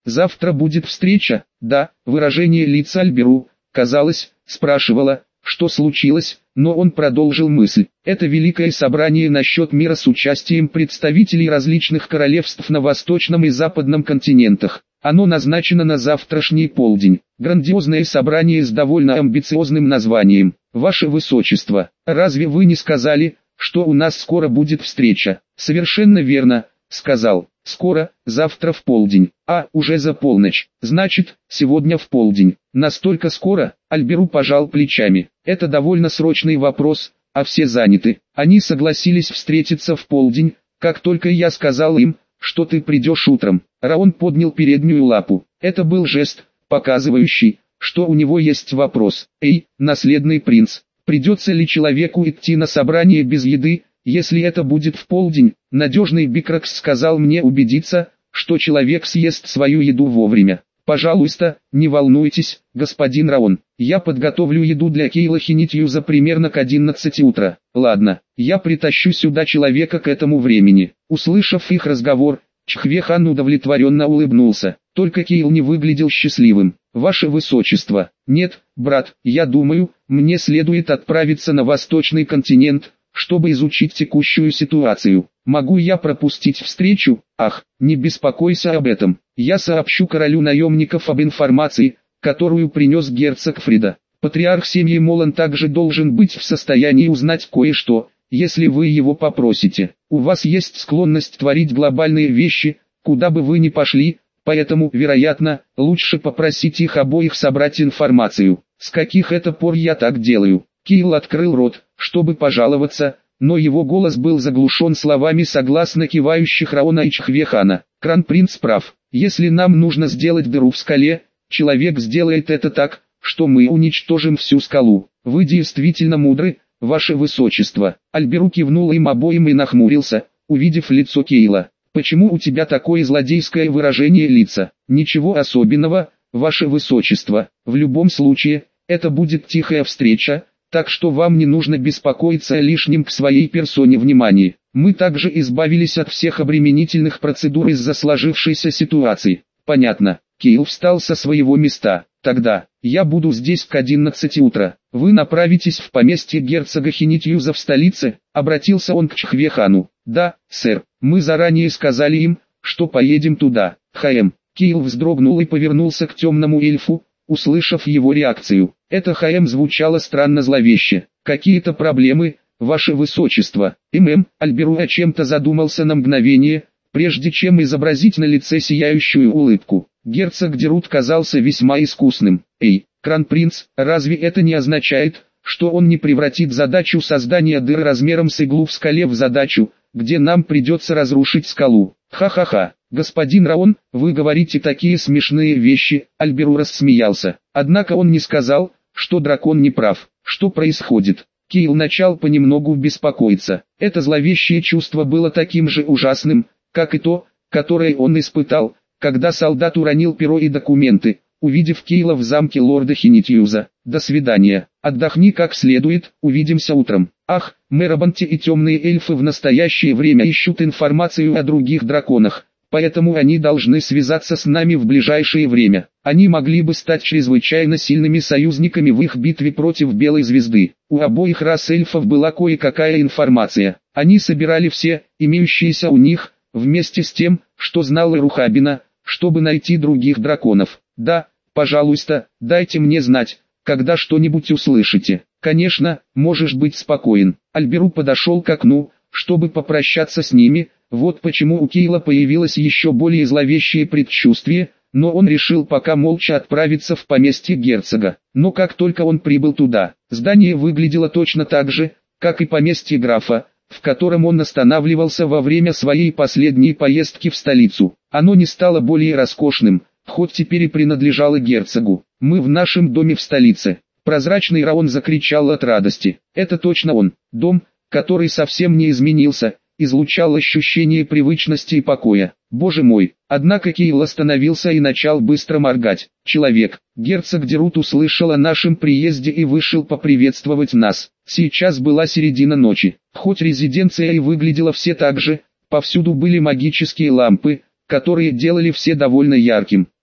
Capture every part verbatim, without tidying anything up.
завтра будет встреча? Да, выражение лица Альберу, казалось, спрашивало, что случилось, но он продолжил мысль. Это великое собрание насчет мира с участием представителей различных королевств на восточном и западном континентах. Оно назначено на завтрашний полдень. Грандиозное собрание с довольно амбициозным названием. Ваше Высочество, разве вы не сказали, что у нас скоро будет встреча? Совершенно верно, сказал. Скоро, завтра в полдень. А, уже за полночь. Значит, сегодня в полдень. Настолько скоро? Альберу пожал плечами. Это довольно срочный вопрос, а все заняты. Они согласились встретиться в полдень, как только я сказал им, что ты придешь утром. Раон поднял переднюю лапу. Это был жест, показывающий, что у него есть вопрос. Эй, наследный принц, придется ли человеку идти на собрание без еды, если это будет в полдень? Надежный Бикракс сказал мне убедиться, что человек съест свою еду вовремя. Пожалуйста, не волнуйтесь, господин Раон, я подготовлю еду для Кейла Хинитьюза примерно к одиннадцати утра. Ладно, я притащу сюда человека к этому времени. Услышав их разговор, Чхвехан удовлетворенно улыбнулся. Только Кейл не выглядел счастливым. Ваше Высочество, нет, брат, я думаю, мне следует отправиться на восточный континент, чтобы изучить текущую ситуацию. Могу я пропустить встречу? Ах, не беспокойся об этом. Я сообщу королю наемников об информации, которую принес герцог Фрида. Патриарх семьи Молан также должен быть в состоянии узнать кое-что, если вы его попросите. У вас есть склонность творить глобальные вещи, куда бы вы ни пошли, поэтому, вероятно, лучше попросить их обоих собрать информацию. С каких это пор я так делаю? Кейл открыл рот, чтобы пожаловаться, но его голос был заглушен словами согласно кивающих Раона и Чхвехана. Кронпринц прав. Если нам нужно сделать дыру в скале, человек сделает это так, что мы уничтожим всю скалу. Вы действительно мудры, ваше Высочество. Альберу кивнул им обоим и нахмурился, увидев лицо Кейла. Почему у тебя такое злодейское выражение лица? Ничего особенного, ваше Высочество. В любом случае, это будет тихая встреча, так что вам не нужно беспокоиться о лишнем к своей персоне внимании. Мы также избавились от всех обременительных процедур из-за сложившейся ситуации. Понятно. Кейл встал со своего места. Тогда, я буду здесь к одиннадцати утра. Вы направитесь в поместье герцога Хинитьюза в столице, обратился он к Чхвехану. Да, сэр, мы заранее сказали им, что поедем туда. Хаэм. Кейл вздрогнул и повернулся к темному эльфу, услышав его реакцию. Это Хаэм звучало странно зловеще. Какие-то проблемы, ваше Высочество. ММ, Альберу о чем-то задумался на мгновение, прежде чем изобразить на лице сияющую улыбку. Герцог Дерут казался весьма искусным. Эй, Кронпринц, разве это не означает, что он не превратит задачу создания дыр размером с иглу в скале в задачу, где нам придется разрушить скалу? Ха-ха-ха. Господин Раон, вы говорите такие смешные вещи, Альберу рассмеялся. Однако он не сказал, что дракон не прав. Что происходит? Кейл начал понемногу беспокоиться. Это зловещее чувство было таким же ужасным, как и то, которое он испытал, когда солдат уронил перо и документы, увидев Кейла в замке лорда Хинитьюза. До свидания. Отдохни как следует, увидимся утром. Ах, Мерабанти и темные эльфы в настоящее время ищут информацию о других драконах. Поэтому они должны связаться с нами в ближайшее время. Они могли бы стать чрезвычайно сильными союзниками в их битве против Белой Звезды. У обоих рас эльфов была кое-какая информация. Они собирали все, имеющиеся у них, вместе с тем, что знал Рухабина, чтобы найти других драконов. Да, пожалуйста, дайте мне знать, когда что-нибудь услышите. Конечно, можешь быть спокоен. Альберу подошел к окну, чтобы попрощаться с ними. Вот почему у Кейла появилось еще более зловещее предчувствие, но он решил пока молча отправиться в поместье герцога. Но как только он прибыл туда, здание выглядело точно так же, как и поместье графа, в котором он останавливался во время своей последней поездки в столицу. Оно не стало более роскошным, хоть теперь и принадлежало герцогу. «Мы в нашем доме в столице!» Прозрачный Раон закричал от радости. Это точно он, дом, который совсем не изменился, излучал ощущение привычности и покоя. Боже мой! Однако Кейл остановился и начал быстро моргать. Человек, герцог Дерут услышал о нашем приезде и вышел поприветствовать нас. Сейчас была середина ночи. Хоть резиденция и выглядела все так же, повсюду были магические лампы, которые делали все довольно ярким.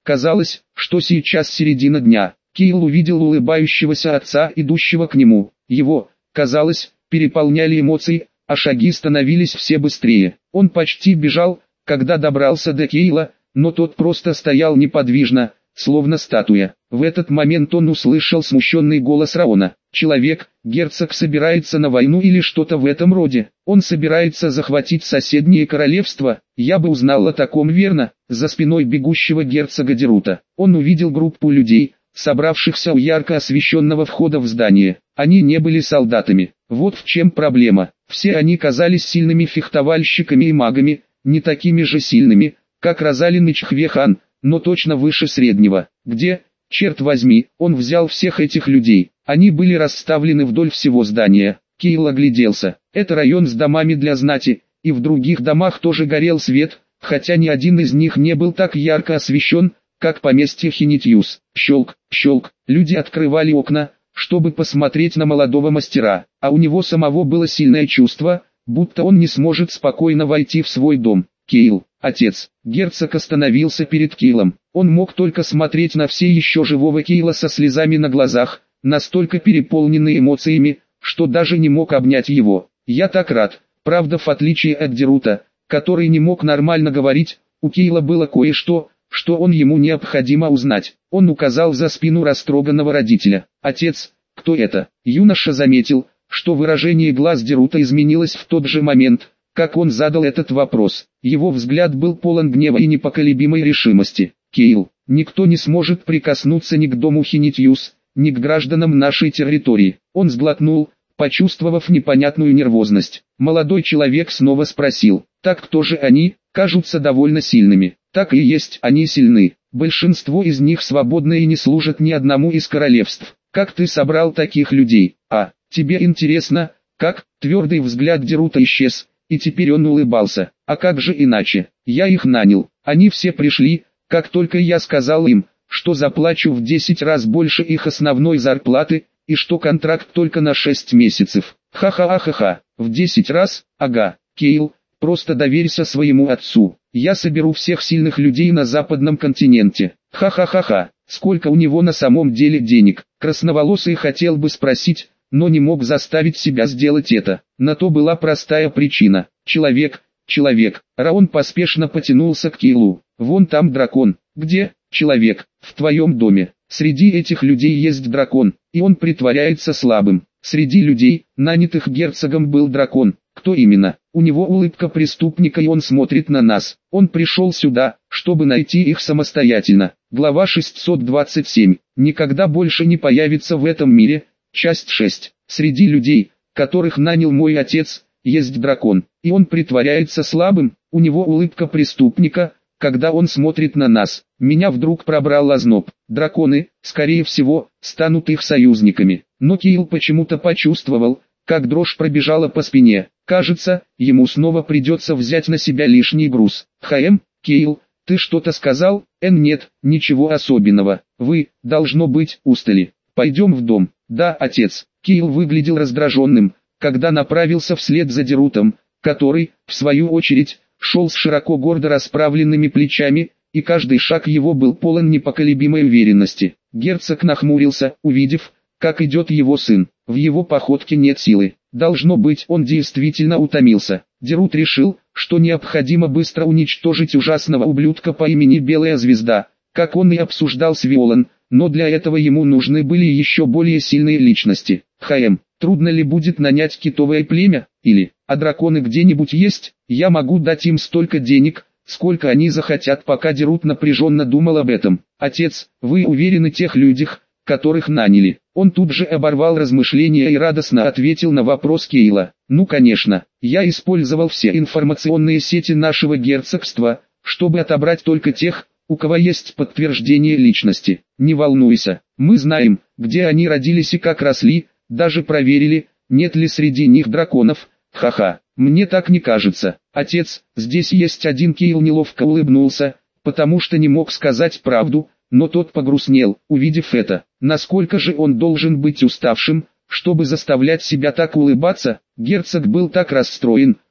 Казалось, что сейчас середина дня. Кейл увидел улыбающегося отца, идущего к нему. Его, казалось, переполняли эмоции, а шаги становились все быстрее. Он почти бежал, когда добрался до Кейла, но тот просто стоял неподвижно, словно статуя. В этот момент он услышал смущенный голос Раона. «Человек, герцог собирается на войну или что-то в этом роде. Он собирается захватить соседние королевства. Я бы узнал о таком верно». За спиной бегущего герцога Дерута он увидел группу людей, собравшихся у ярко освещенного входа в здание. Они не были солдатами. Вот в чем проблема. Все они казались сильными фехтовальщиками и магами, не такими же сильными, как Розалин и Чхвехан, но точно выше среднего. Где, черт возьми, он взял всех этих людей? Они были расставлены вдоль всего здания. Кейл огляделся. Это район с домами для знати, и в других домах тоже горел свет, хотя ни один из них не был так ярко освещен, как поместье Хинитьюс. Щелк, щелк, люди открывали окна, чтобы посмотреть на молодого мастера, а у него самого было сильное чувство, будто он не сможет спокойно войти в свой дом. Кейл, отец. Герцог остановился перед Кейлом. Он мог только смотреть на все еще живого Кейла со слезами на глазах, настолько переполненный эмоциями, что даже не мог обнять его. «Я так рад». Правда, в отличие от Дерута, который не мог нормально говорить, у Кейла было кое-что, что он ему необходимо узнать. Он указал за спину растроганного родителя. «Отец, кто это?» Юноша заметил, что выражение глаз Дерута изменилось в тот же момент, как он задал этот вопрос. Его взгляд был полон гнева и непоколебимой решимости. «Кейл, никто не сможет прикоснуться ни к дому Хинитьюс, ни к гражданам нашей территории». Он сглотнул, почувствовав непонятную нервозность. Молодой человек снова спросил: «Так кто же они?» «Кажутся довольно сильными». «Так и есть, они сильны. Большинство из них свободны и не служат ни одному из королевств. Как ты собрал таких людей? А, тебе интересно, как?» Твердый взгляд Дерута исчез, и теперь он улыбался. «А как же иначе? Я их нанял. Они все пришли, как только я сказал им, что заплачу в десять раз больше их основной зарплаты, и что контракт только на шесть месяцев. Ха-ха-ха-ха, в десять раз? Ага, Кейл, просто доверься своему отцу. Я соберу всех сильных людей на западном континенте. Ха-ха-ха-ха, сколько у него на самом деле денег?» Красноволосый хотел бы спросить, но не мог заставить себя сделать это. На то была простая причина. «Человек, человек». Раон поспешно потянулся к Кейлу. «Вон там дракон». «Где?» «Человек, в твоем доме. Среди этих людей есть дракон, и он притворяется слабым». Среди людей, нанятых герцогом, был дракон. Кто именно? У него улыбка преступника, и он смотрит на нас. Он пришел сюда, чтобы найти их самостоятельно. Глава шестьсот двадцать семь. Никогда больше не появится в этом мире. Часть шесть. Среди людей, которых нанял мой отец, есть дракон, и он притворяется слабым. У него улыбка преступника, когда он смотрит на нас. Меня вдруг пробрал озноб. Драконы, скорее всего, станут их союзниками. Но Кейл почему-то почувствовал, как дрожь пробежала по спине. Кажется, ему снова придется взять на себя лишний груз. «Хаэм, Кейл, ты что-то сказал?» «Эн, нет, ничего особенного. Вы, должно быть, устали. Пойдем в дом». «Да, отец». Кейл выглядел раздраженным, когда направился вслед за Дерутом, который, в свою очередь, шел с широко гордо расправленными плечами, и каждый шаг его был полон непоколебимой уверенности. Герцог нахмурился, увидев, как идет его сын. В его походке нет силы. Должно быть, он действительно утомился. Дерут решил, что необходимо быстро уничтожить ужасного ублюдка по имени Белая Звезда, как он и обсуждал с Виолан, но для этого ему нужны были еще более сильные личности. «Хаэм, трудно ли будет нанять китовое племя? Или, а драконы где-нибудь есть? Я могу дать им столько денег, сколько они захотят». Пока Дерут напряженно думал об этом. «Отец, вы уверены тех людях, которых наняли?» Он тут же оборвал размышления и радостно ответил на вопрос Кейла. «Ну конечно, я использовал все информационные сети нашего герцогства, чтобы отобрать только тех, у кого есть подтверждение личности. Не волнуйся, мы знаем, где они родились и как росли, даже проверили, нет ли среди них драконов. Ха-ха, мне так не кажется. Отец, здесь есть один». Кейл неловко улыбнулся, потому что не мог сказать правду, но тот погрустнел, увидев это. Насколько же он должен быть уставшим, чтобы заставлять себя так улыбаться? Герцог был так расстроен,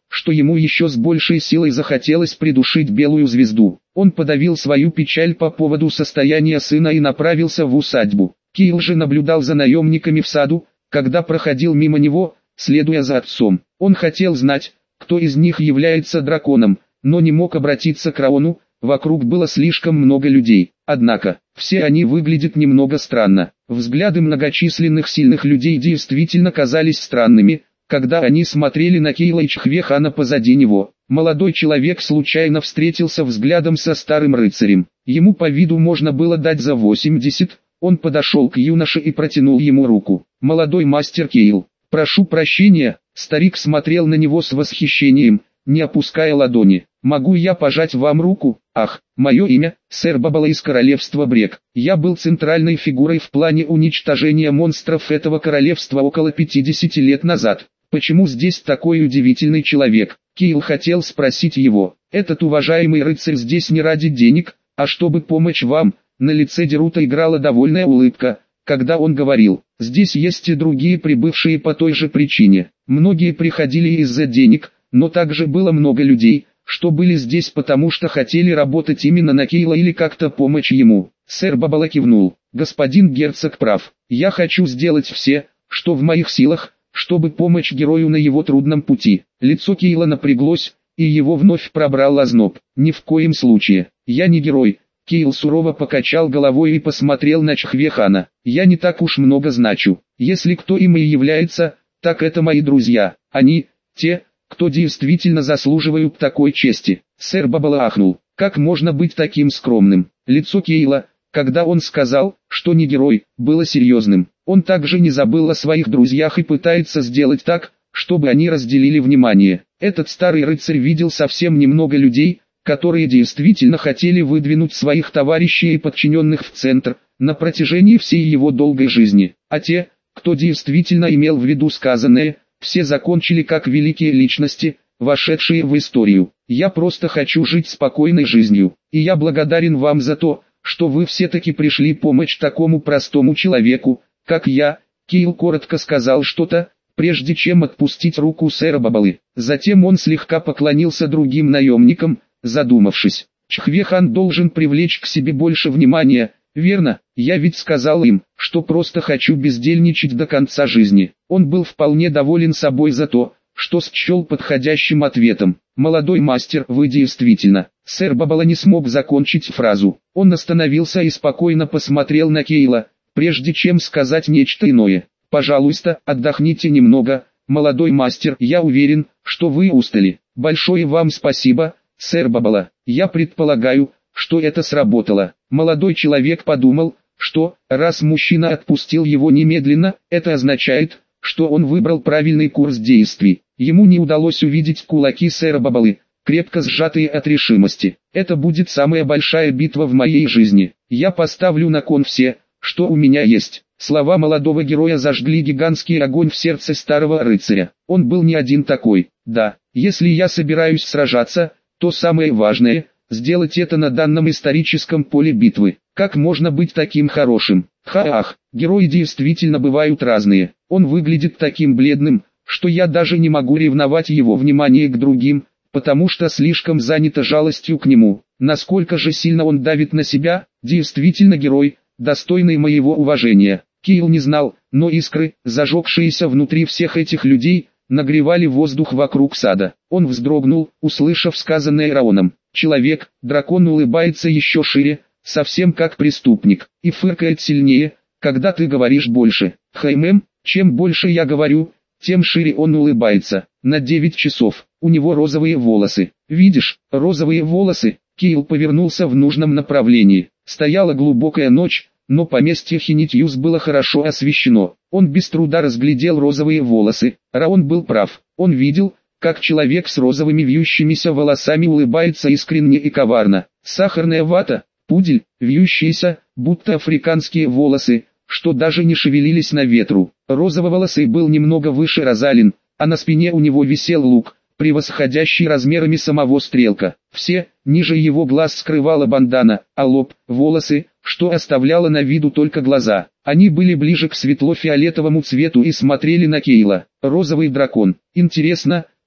что ему еще с большей силой захотелось придушить белую звезду. Он подавил свою печаль по поводу состояния сына и направился в усадьбу. Кайл же наблюдал за наемниками в саду, когда проходил мимо него, следуя за отцом. Он хотел знать, кто из них является драконом, но не мог обратиться к Раону, вокруг было слишком много людей. Однако, все они выглядят немного странно. Взгляды многочисленных сильных людей действительно казались странными, когда они смотрели на Кайла и Чхвехана позади него. Молодой человек случайно встретился взглядом со старым рыцарем. Ему по виду можно было дать за восемьдесят, он подошел к юноше и протянул ему руку. «Молодой мастер Кайл, прошу прощения», старик смотрел на него с восхищением, не опуская ладони. «Могу я пожать вам руку? Ах, мое имя, сэр Бабала из королевства Брек. Я был центральной фигурой в плане уничтожения монстров этого королевства около пятидесяти лет назад. Почему здесь такой удивительный человек?» Кайл хотел спросить его. «Этот уважаемый рыцарь здесь не ради денег, а чтобы помочь вам». На лице Дерута играла довольная улыбка, когда он говорил. «Здесь есть и другие прибывшие по той же причине. Многие приходили из-за денег, но также было много людей, что были здесь потому что хотели работать именно на Кайла или как-то помочь ему». Сэр Бабала кивнул. «Господин герцог прав. Я хочу сделать все, что в моих силах, чтобы помочь герою на его трудном пути». Лицо Кайла напряглось, и его вновь пробрал озноб. «Ни в коем случае. Я не герой». Кайл сурово покачал головой и посмотрел на Чхвехана. «Я не так уж много значу. Если кто им и является, так это мои друзья. Они, те, кто действительно заслуживают такой чести». Сэр Бабала ахнул. «Как можно быть таким скромным?» Лицо Кайла, когда он сказал, что не герой, было серьезным. Он также не забыл о своих друзьях и пытается сделать так, чтобы они разделили внимание. Этот старый рыцарь видел совсем немного людей, которые действительно хотели выдвинуть своих товарищей и подчиненных в центр, на протяжении всей его долгой жизни. А те, кто действительно имел в виду сказанное, все закончили как великие личности, вошедшие в историю. Я просто хочу жить спокойной жизнью, и я благодарен вам за то, что вы все-таки пришли помочь такому простому человеку, как я. Кайл коротко сказал что-то, прежде чем отпустить руку сэра Бабалы. Затем он слегка поклонился другим наемникам, задумавшись. Чхвехан должен привлечь к себе больше внимания, верно? Я ведь сказал им, что просто хочу бездельничать до конца жизни. Он был вполне доволен собой за то, что счел подходящим ответом. «Молодой мастер, вы действительно...» Сэр Бабала не смог закончить фразу. Он остановился и спокойно посмотрел на Кайла, прежде чем сказать нечто иное. «Пожалуйста, отдохните немного, молодой мастер. Я уверен, что вы устали. Большое вам спасибо, сэр Бабала. Я предполагаю, что это сработало». Молодой человек подумал, что, раз мужчина отпустил его немедленно, это означает, что он выбрал правильный курс действий. Ему не удалось увидеть кулаки сэра Бабалы, крепко сжатые от решимости. «Это будет самая большая битва в моей жизни. Я поставлю на кон все, что у меня есть». Слова молодого героя зажгли гигантский огонь в сердце старого рыцаря. Он был не один такой. «Да, если я собираюсь сражаться, то самое важное – сделать это на данном историческом поле битвы. Как можно быть таким хорошим? Ха-ах, герои действительно бывают разные. Он выглядит таким бледным, что я даже не могу ревновать его внимание к другим, потому что слишком занято жалостью к нему. Насколько же сильно он давит на себя, действительно герой, достойный моего уважения». Кайл не знал, но искры, зажегшиеся внутри всех этих людей, нагревали воздух вокруг сада. Он вздрогнул, услышав сказанное Раоном. Человек, дракон улыбается еще шире, совсем как преступник, и фыркает сильнее, когда ты говоришь больше. Хаймем, чем больше я говорю, тем шире он улыбается. На девять часов, у него розовые волосы. Видишь, розовые волосы? Кайл повернулся в нужном направлении. Стояла глубокая ночь, но поместье Хинитьюс было хорошо освещено. Он без труда разглядел розовые волосы. Раон был прав. Он видел, как человек с розовыми вьющимися волосами улыбается искренне и коварно. Сахарная вата, пудель, вьющиеся, будто африканские волосы, что даже не шевелились на ветру. Розово-волосый был немного выше Розалин, а на спине у него висел лук, превосходящий размерами самого стрелка. Все, ниже его глаз скрывала бандана, а лоб, волосы, что оставляло на виду только глаза. Они были ближе к светло-фиолетовому цвету и смотрели на Кайла. Розовый дракон. Интересно,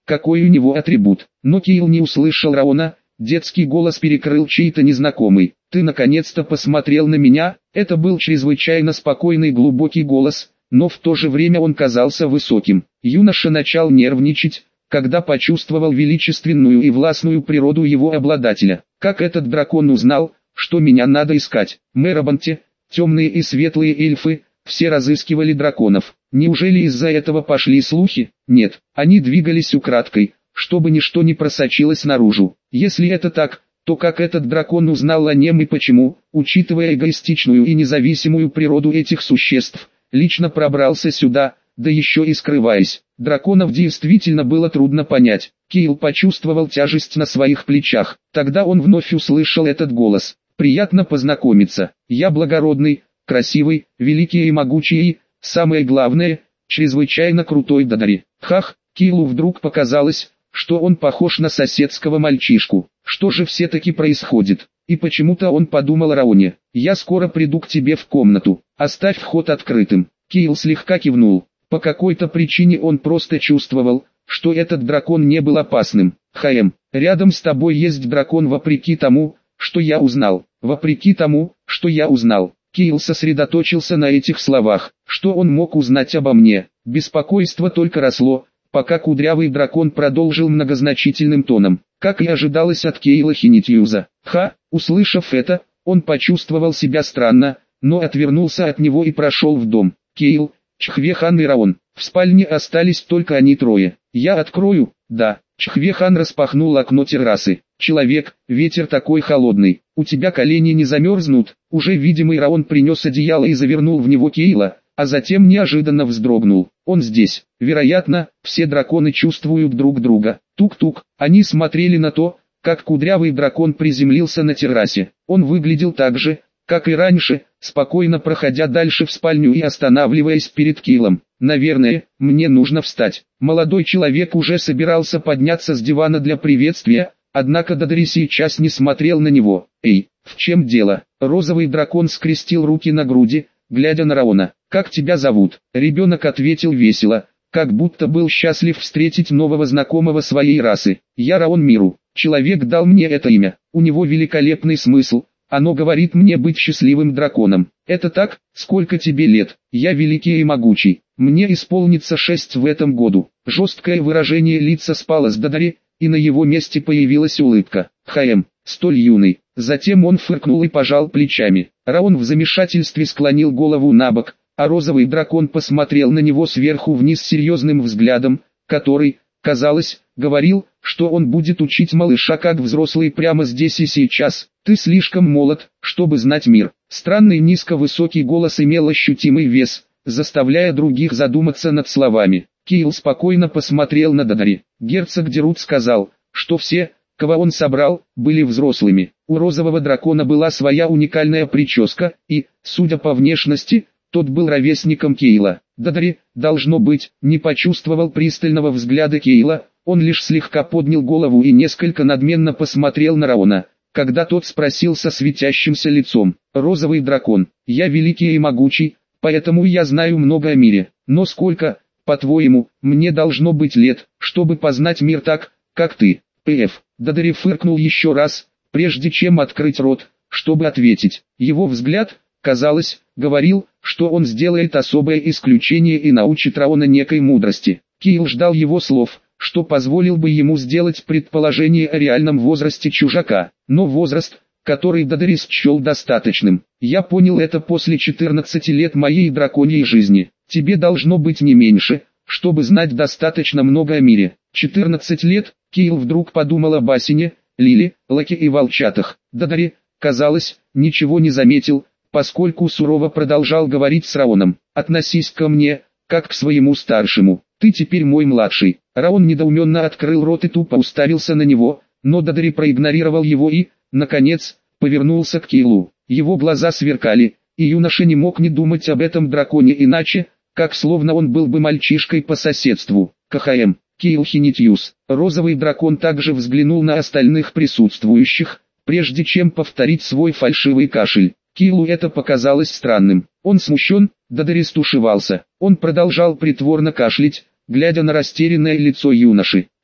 какой у него атрибут. Но Киил не услышал Раона, детский голос перекрыл чей-то незнакомый. «Ты наконец-то посмотрел на меня?» Это был чрезвычайно спокойный глубокий голос, но в то же время он казался высоким. Юноша начал нервничать, когда почувствовал величественную и властную природу его обладателя. Как этот дракон узнал, что меня надо искать? Мерабанте, темные и светлые эльфы, все разыскивали драконов. Неужели из-за этого пошли слухи? Нет, они двигались украдкой, чтобы ничто не просочилось наружу. Если это так, то как этот дракон узнал о нем и почему, учитывая эгоистичную и независимую природу этих существ, лично пробрался сюда, да еще и скрываясь? Драконов действительно было трудно понять. Киил почувствовал тяжесть на своих плечах. Тогда он вновь услышал этот голос. «Приятно познакомиться. Я благородный, красивый, великий и могучий и, самое главное, чрезвычайно крутой Дадари». Хах, Киилу вдруг показалось, что он похож на соседского мальчишку. Что же все-таки происходит? И почему-то он подумал о Раоне. «Я скоро приду к тебе в комнату. Оставь вход открытым». Киил слегка кивнул. По какой-то причине он просто чувствовал, что этот дракон не был опасным. «Хаем, рядом с тобой есть дракон вопреки тому, что я узнал. Вопреки тому, что я узнал». Киил сосредоточился на этих словах. Что он мог узнать обо мне? Беспокойство только росло, пока кудрявый дракон продолжил многозначительным тоном. Как и ожидалось от Киила Хинитьюза. Ха, услышав это, он почувствовал себя странно, но отвернулся от него и прошел в дом. Киил, Чхвехан и Раон. В спальне остались только они трое. «Я открою?» «Да». Чхвехан распахнул окно террасы. «Человек, ветер такой холодный. У тебя колени не замерзнут?» Уже видимый Раон принес одеяло и завернул в него Киила, а затем неожиданно вздрогнул. «Он здесь». Вероятно, все драконы чувствуют друг друга. Тук-тук. Они смотрели на то, как кудрявый дракон приземлился на террасе. Он выглядел так же, как и раньше, спокойно проходя дальше в спальню и останавливаясь перед Киилом. «Наверное, мне нужно встать». Молодой человек уже собирался подняться с дивана для приветствия, однако Дадари сейчас не смотрел на него. «Эй, в чем дело?» Розовый дракон скрестил руки на груди, глядя на Раона. «Как тебя зовут?» Ребенок ответил весело, как будто был счастлив встретить нового знакомого своей расы. «Я Раон Миру. Человек дал мне это имя. У него великолепный смысл. Оно говорит мне быть счастливым драконом. Это так? Сколько тебе лет?» «Я великий и могучий. Мне исполнится шесть в этом году». Жесткое выражение лица спало с Дадари, и на его месте появилась улыбка. «Хаем, столь юный». Затем он фыркнул и пожал плечами. Раон в замешательстве склонил голову набок, а розовый дракон посмотрел на него сверху вниз серьезным взглядом, который, казалось, говорил, что он будет учить малыша как взрослый прямо здесь и сейчас. «Ты слишком молод, чтобы знать мир». Странный низко-высокий голос имел ощутимый вес, заставляя других задуматься над словами. Киил спокойно посмотрел на Дадари. Герцог Дерут сказал, что все, кого он собрал, были взрослыми. У розового дракона была своя уникальная прическа, и, судя по внешности, тот был ровесником Киила. Дадари, должно быть, не почувствовал пристального взгляда Киила, он лишь слегка поднял голову и несколько надменно посмотрел на Раона, когда тот спросил со светящимся лицом: «Розовый дракон, я великий и могучий, поэтому я знаю много о мире, но сколько, по-твоему, мне должно быть лет, чтобы познать мир так, как ты?» «Пф». Дадари фыркнул еще раз, прежде чем открыть рот, чтобы ответить. Его взгляд, казалось, говорил, что он сделает особое исключение и научит Раона некой мудрости. Киил ждал его слов, что позволил бы ему сделать предположение о реальном возрасте чужака, но возраст, который Дадари счел достаточным. «Я понял это после четырнадцати лет моей драконьей жизни. Тебе должно быть не меньше, чтобы знать достаточно много о мире». четырнадцать лет, Киил вдруг подумал об Асине, Лиле, Лаке и волчатах. Дадари, казалось, ничего не заметил, поскольку сурово продолжал говорить с Раоном. «Относись ко мне, как к своему старшему. Ты теперь мой младший». Раон недоуменно открыл рот и тупо уставился на него, но Дадари проигнорировал его и, наконец, повернулся к Киилу. Его глаза сверкали, и юноша не мог не думать об этом драконе иначе, как словно он был бы мальчишкой по соседству. КХМ, Киил Хинитьюс. Розовый дракон также взглянул на остальных присутствующих, прежде чем повторить свой фальшивый кашель. Киилу это показалось странным. Он смущен, Дадари стушевался. Он продолжал притворно кашлять, глядя на растерянное лицо юноши.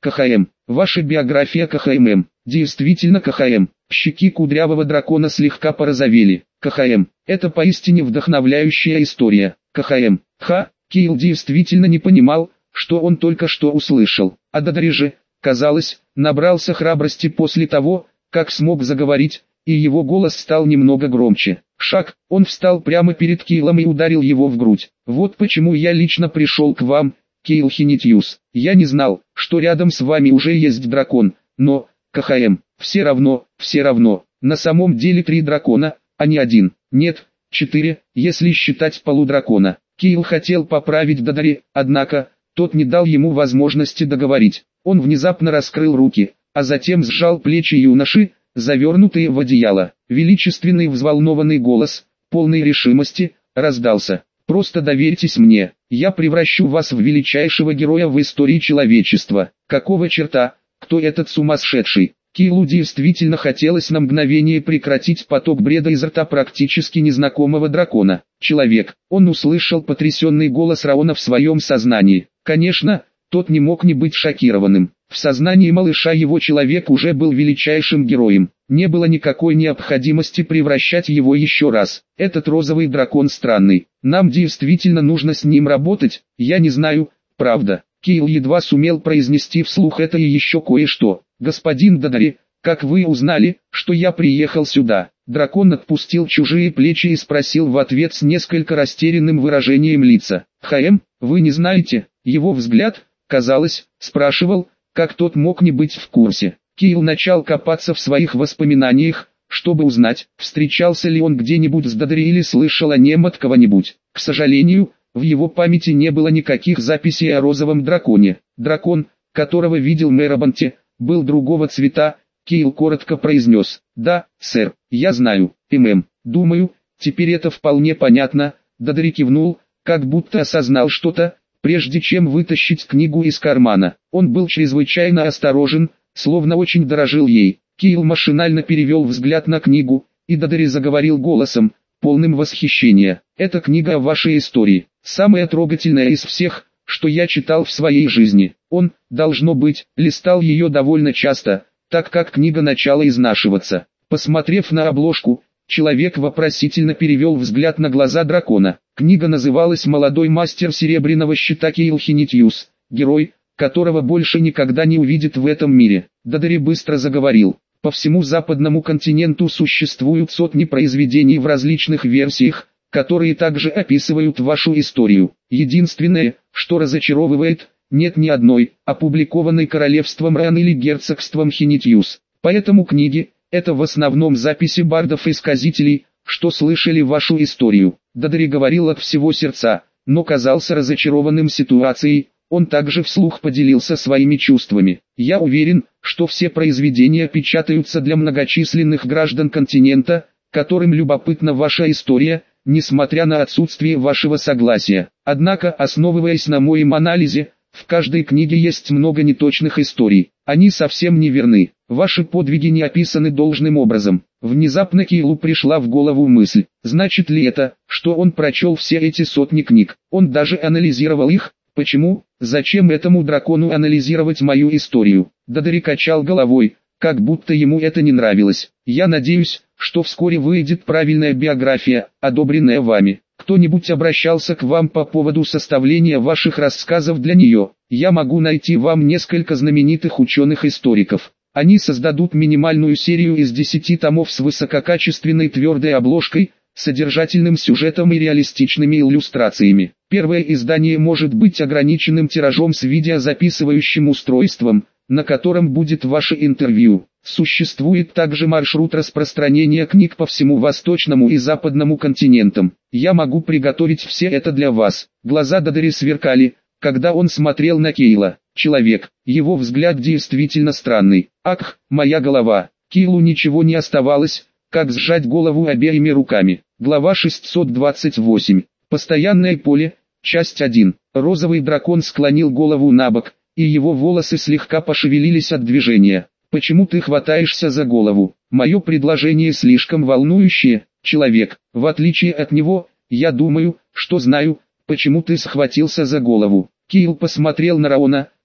КХМ. Ваша биография КХМ. Действительно КХМ. Щеки кудрявого дракона слегка порозовели. КХМ. Это поистине вдохновляющая история. КХМ. Ха, Кейл действительно не понимал, что он только что услышал. А Дадари же, казалось, набрался храбрости после того, как смог заговорить, и его голос стал немного громче. Шаг, он встал прямо перед Кейлом и ударил его в грудь. Вот почему я лично пришел к вам, Кейл Хинитьюс. Я не знал, что рядом с вами уже есть дракон, но, КХМ, все равно, все равно, на самом деле три дракона, а не один. Нет, четыре, если считать полудракона. Кейл хотел поправить Дадари, однако, тот не дал ему возможности договорить. Он внезапно раскрыл руки, а затем сжал плечи юноши, завернутые в одеяло. Величественный взволнованный голос, полный решимости, раздался. «Просто доверьтесь мне, я превращу вас в величайшего героя в истории человечества». Какого черта, кто этот сумасшедший? Кейлу действительно хотелось на мгновение прекратить поток бреда из рта практически незнакомого дракона. Человек, он услышал потрясенный голос Раона в своем сознании. Конечно, тот не мог не быть шокированным. В сознании малыша его человек уже был величайшим героем. Не было никакой необходимости превращать его еще раз. Этот розовый дракон странный. Нам действительно нужно с ним работать, я не знаю, правда. Кейл едва сумел произнести вслух это и еще кое-что. «Господин Дадари, как вы узнали, что я приехал сюда?» Дракон отпустил чужие плечи и спросил в ответ с несколько растерянным выражением лица. «ХМ, вы не знаете?» Его взгляд, казалось, спрашивал, как тот мог не быть в курсе. Кейл начал копаться в своих воспоминаниях, чтобы узнать, встречался ли он где-нибудь с Дадари или слышал о нем от кого-нибудь. К сожалению, в его памяти не было никаких записей о розовом драконе. Дракон, которого видел Мерабанте, был другого цвета. Кейл коротко произнес: «Да, сэр, я знаю, ММ. Думаю, теперь это вполне понятно». Дадари кивнул, как будто осознал что-то, прежде чем вытащить книгу из кармана. Он был чрезвычайно осторожен, словно очень дорожил ей. Кейл машинально перевел взгляд на книгу, и Дадари заговорил голосом, полным восхищения. «Это книга о вашей истории, самая трогательная из всех, что я читал в своей жизни». Он, должно быть, листал ее довольно часто, так как книга начала изнашиваться. Посмотрев на обложку, человек вопросительно перевел взгляд на глаза дракона. Книга называлась «Молодой мастер серебряного щита Кейл Хинитьюс, герой, которого больше никогда не увидит в этом мире». Дадари быстро заговорил. «По всему западному континенту существуют сотни произведений в различных версиях, которые также описывают вашу историю. Единственное, что разочаровывает, нет ни одной, опубликованной королевством Раон или герцогством Хинитьюс. Поэтому книги – это в основном записи бардов и сказителей, что слышали вашу историю». Дадари говорил от всего сердца, но казался разочарованным ситуацией. Он также вслух поделился своими чувствами. «Я уверен, что все произведения печатаются для многочисленных граждан континента, которым любопытна ваша история, несмотря на отсутствие вашего согласия. Однако, основываясь на моем анализе, в каждой книге есть много неточных историй. Они совсем не верны. Ваши подвиги не описаны должным образом». Внезапно Кейлу пришла в голову мысль: значит ли это, что он прочел все эти сотни книг? Он даже анализировал их? Почему? Зачем этому дракону анализировать мою историю? Дадари качал головой, как будто ему это не нравилось. «Я надеюсь, что вскоре выйдет правильная биография, одобренная вами. Кто-нибудь обращался к вам по поводу составления ваших рассказов для нее? Я могу найти вам несколько знаменитых ученых-историков. Они создадут минимальную серию из десяти томов с высококачественной твердой обложкой, содержательным сюжетом и реалистичными иллюстрациями. Первое издание может быть ограниченным тиражом с видеозаписывающим устройством, на котором будет ваше интервью. Существует также маршрут распространения книг по всему восточному и западному континентам. Я могу приготовить все это для вас». Глаза Дадари сверкали, когда он смотрел на Кейла. Человек, его взгляд действительно странный. «Ах, моя голова!» Кейлу ничего не оставалось, как сжать голову обеими руками. Глава шестьсот двадцать восемь. Постоянное поле, часть один. Розовый дракон склонил голову набок, и его волосы слегка пошевелились от движения. «Почему ты хватаешься за голову? Мое предложение слишком волнующее, человек. В отличие от него, я думаю, что знаю, почему ты схватился за голову». Кейл посмотрел на Раона,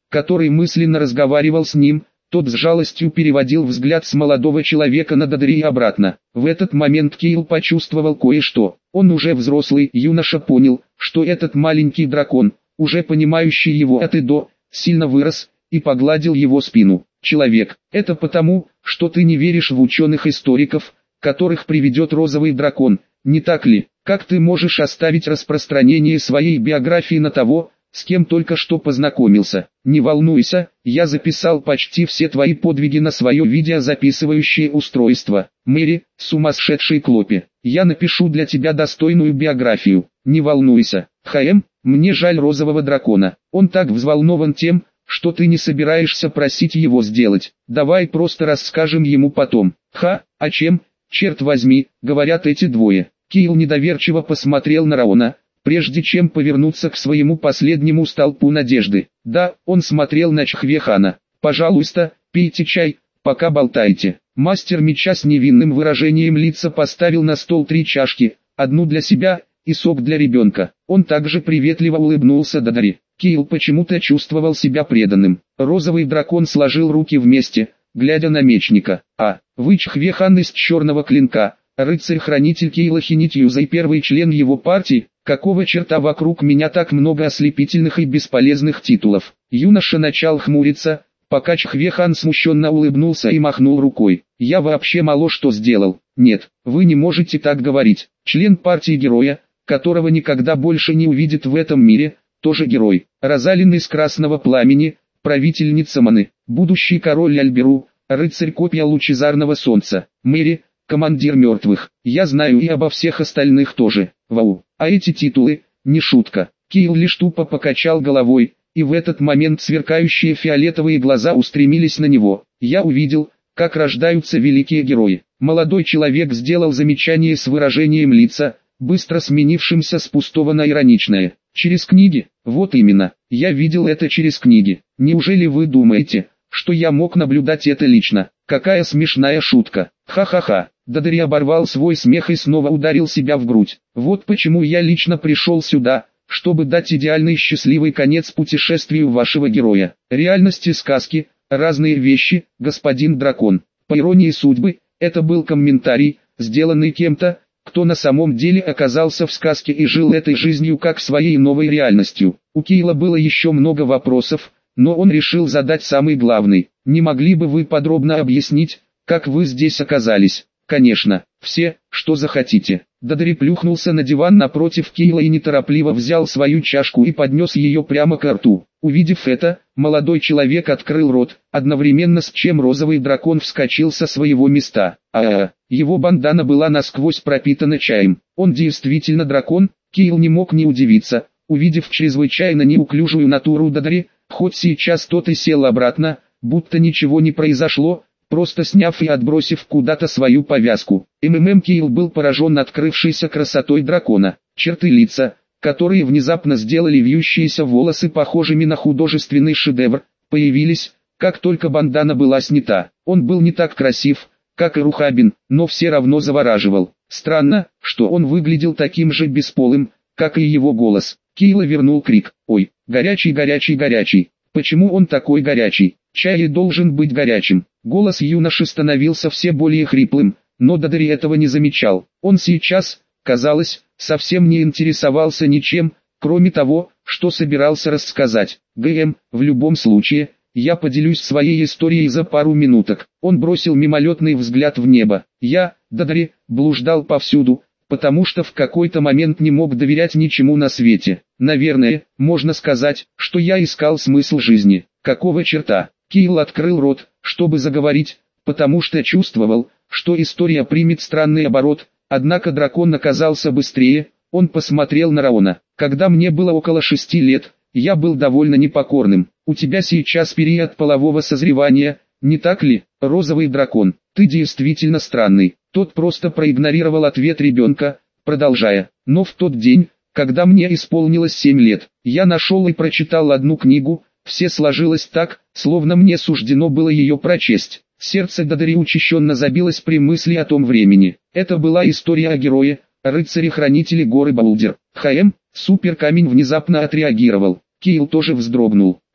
который мысленно разговаривал с ним. Тот с жалостью переводил взгляд с молодого человека на Додри и обратно. В этот момент Кейл почувствовал кое-что. Он уже взрослый юноша понял, что этот маленький дракон, уже понимающий его от и до, сильно вырос, и погладил его спину. «Человек, это потому, что ты не веришь в ученых-историков, которых приведет розовый дракон, не так ли? Как ты можешь оставить распространение своей биографии на того, с кем только что познакомился? Не волнуйся, я записал почти все твои подвиги на свое видеозаписывающее устройство. Мэри, сумасшедший Клопи, я напишу для тебя достойную биографию. Не волнуйся. Хэм, мне жаль розового дракона. Он так взволнован тем, что ты не собираешься просить его сделать. Давай просто расскажем ему потом. Ха, а чем, черт возьми, говорят эти двое?» Кейл недоверчиво посмотрел на Раона, прежде чем повернуться к своему последнему столпу надежды. Да, он смотрел на Чхвехана. «Пожалуйста, пейте чай, пока болтаете». Мастер меча с невинным выражением лица поставил на стол три чашки, одну для себя и сок для ребенка. Он также приветливо улыбнулся Додри. Кейл почему-то чувствовал себя преданным. Розовый дракон сложил руки вместе, глядя на мечника. «А, вы Чхвехан из Черного Клинка, рыцарь-хранитель Кейла Хинитьюза и первый член его партии? Какого черта вокруг меня так много ослепительных и бесполезных титулов?» Юноша начал хмуриться, пока Чхвехан смущенно улыбнулся и махнул рукой. «Я вообще мало что сделал. Нет, вы не можете так говорить. Член партии героя, которого никогда больше не увидит в этом мире, тоже герой. Розалин из Красного Пламени, правительница Маны, будущий король Альберу, рыцарь копья лучезарного солнца, Мэри, командир мертвых. Я знаю и обо всех остальных тоже. Вау, а эти титулы, не шутка». Кейл лишь тупо покачал головой, и в этот момент сверкающие фиолетовые глаза устремились на него. «Я увидел, как рождаются великие герои». Молодой человек сделал замечание с выражением лица, быстро сменившимся с пустого на ироничное. «Через книги? Вот именно, я видел это через книги. Неужели вы думаете, что я мог наблюдать это лично? Какая смешная шутка. Ха-ха-ха». Додри оборвал свой смех и снова ударил себя в грудь. «Вот почему я лично пришел сюда, чтобы дать идеальный счастливый конец путешествию вашего героя. Реальность и сказки – разные вещи, господин дракон». По иронии судьбы, это был комментарий, сделанный кем-то, кто на самом деле оказался в сказке и жил этой жизнью как своей новой реальностью. У Кейла было еще много вопросов, но он решил задать самый главный. «Не могли бы вы подробно объяснить, как вы здесь оказались?» «Конечно, все, что захотите». Додри плюхнулся на диван напротив Кейла и неторопливо взял свою чашку и поднес ее прямо к рту. Увидев это, молодой человек открыл рот, одновременно с чем розовый дракон вскочил со своего места. А-а-а, его бандана была насквозь пропитана чаем. Он действительно дракон? Кейл не мог не удивиться, увидев чрезвычайно неуклюжую натуру Додри, хоть сейчас тот и сел обратно, будто ничего не произошло, просто сняв и отбросив куда-то свою повязку. МММ Кейл был поражен открывшейся красотой дракона. Черты лица, которые внезапно сделали вьющиеся волосы похожими на художественный шедевр, появились, как только бандана была снята. Он был не так красив, как и Рухабин, но все равно завораживал. Странно, что он выглядел таким же бесполым, как и его голос. Кейла вернул крик: «Ой, горячий, горячий, горячий! Почему он такой горячий? Чай должен быть горячим». Голос юноши становился все более хриплым, но Додри этого не замечал. Он сейчас, казалось, совсем не интересовался ничем, кроме того, что собирался рассказать. «ГМ, в любом случае, я поделюсь своей историей за пару минуток». Он бросил мимолетный взгляд в небо. «Я, Додри, блуждал повсюду, потому что в какой-то момент не мог доверять ничему на свете. Наверное, можно сказать, что я искал смысл жизни. Какого черта?» Кейл открыл рот, чтобы заговорить, потому что чувствовал, что история примет странный оборот, однако дракон оказался быстрее. Он посмотрел на Раона. «Когда мне было около шести лет, я был довольно непокорным. У тебя сейчас период полового созревания, не так ли, розовый дракон? Ты действительно странный». Тот просто проигнорировал ответ ребенка, продолжая: «Но в тот день, когда мне исполнилось семь лет, я нашел и прочитал одну книгу, все сложилось так, словно мне суждено было ее прочесть». Сердце Додри учащенно забилось при мысли о том времени. Это была история о герое, рыцаре-хранителе горы Балдер. ХМ, суперкамень внезапно отреагировал. Кейл тоже вздрогнул.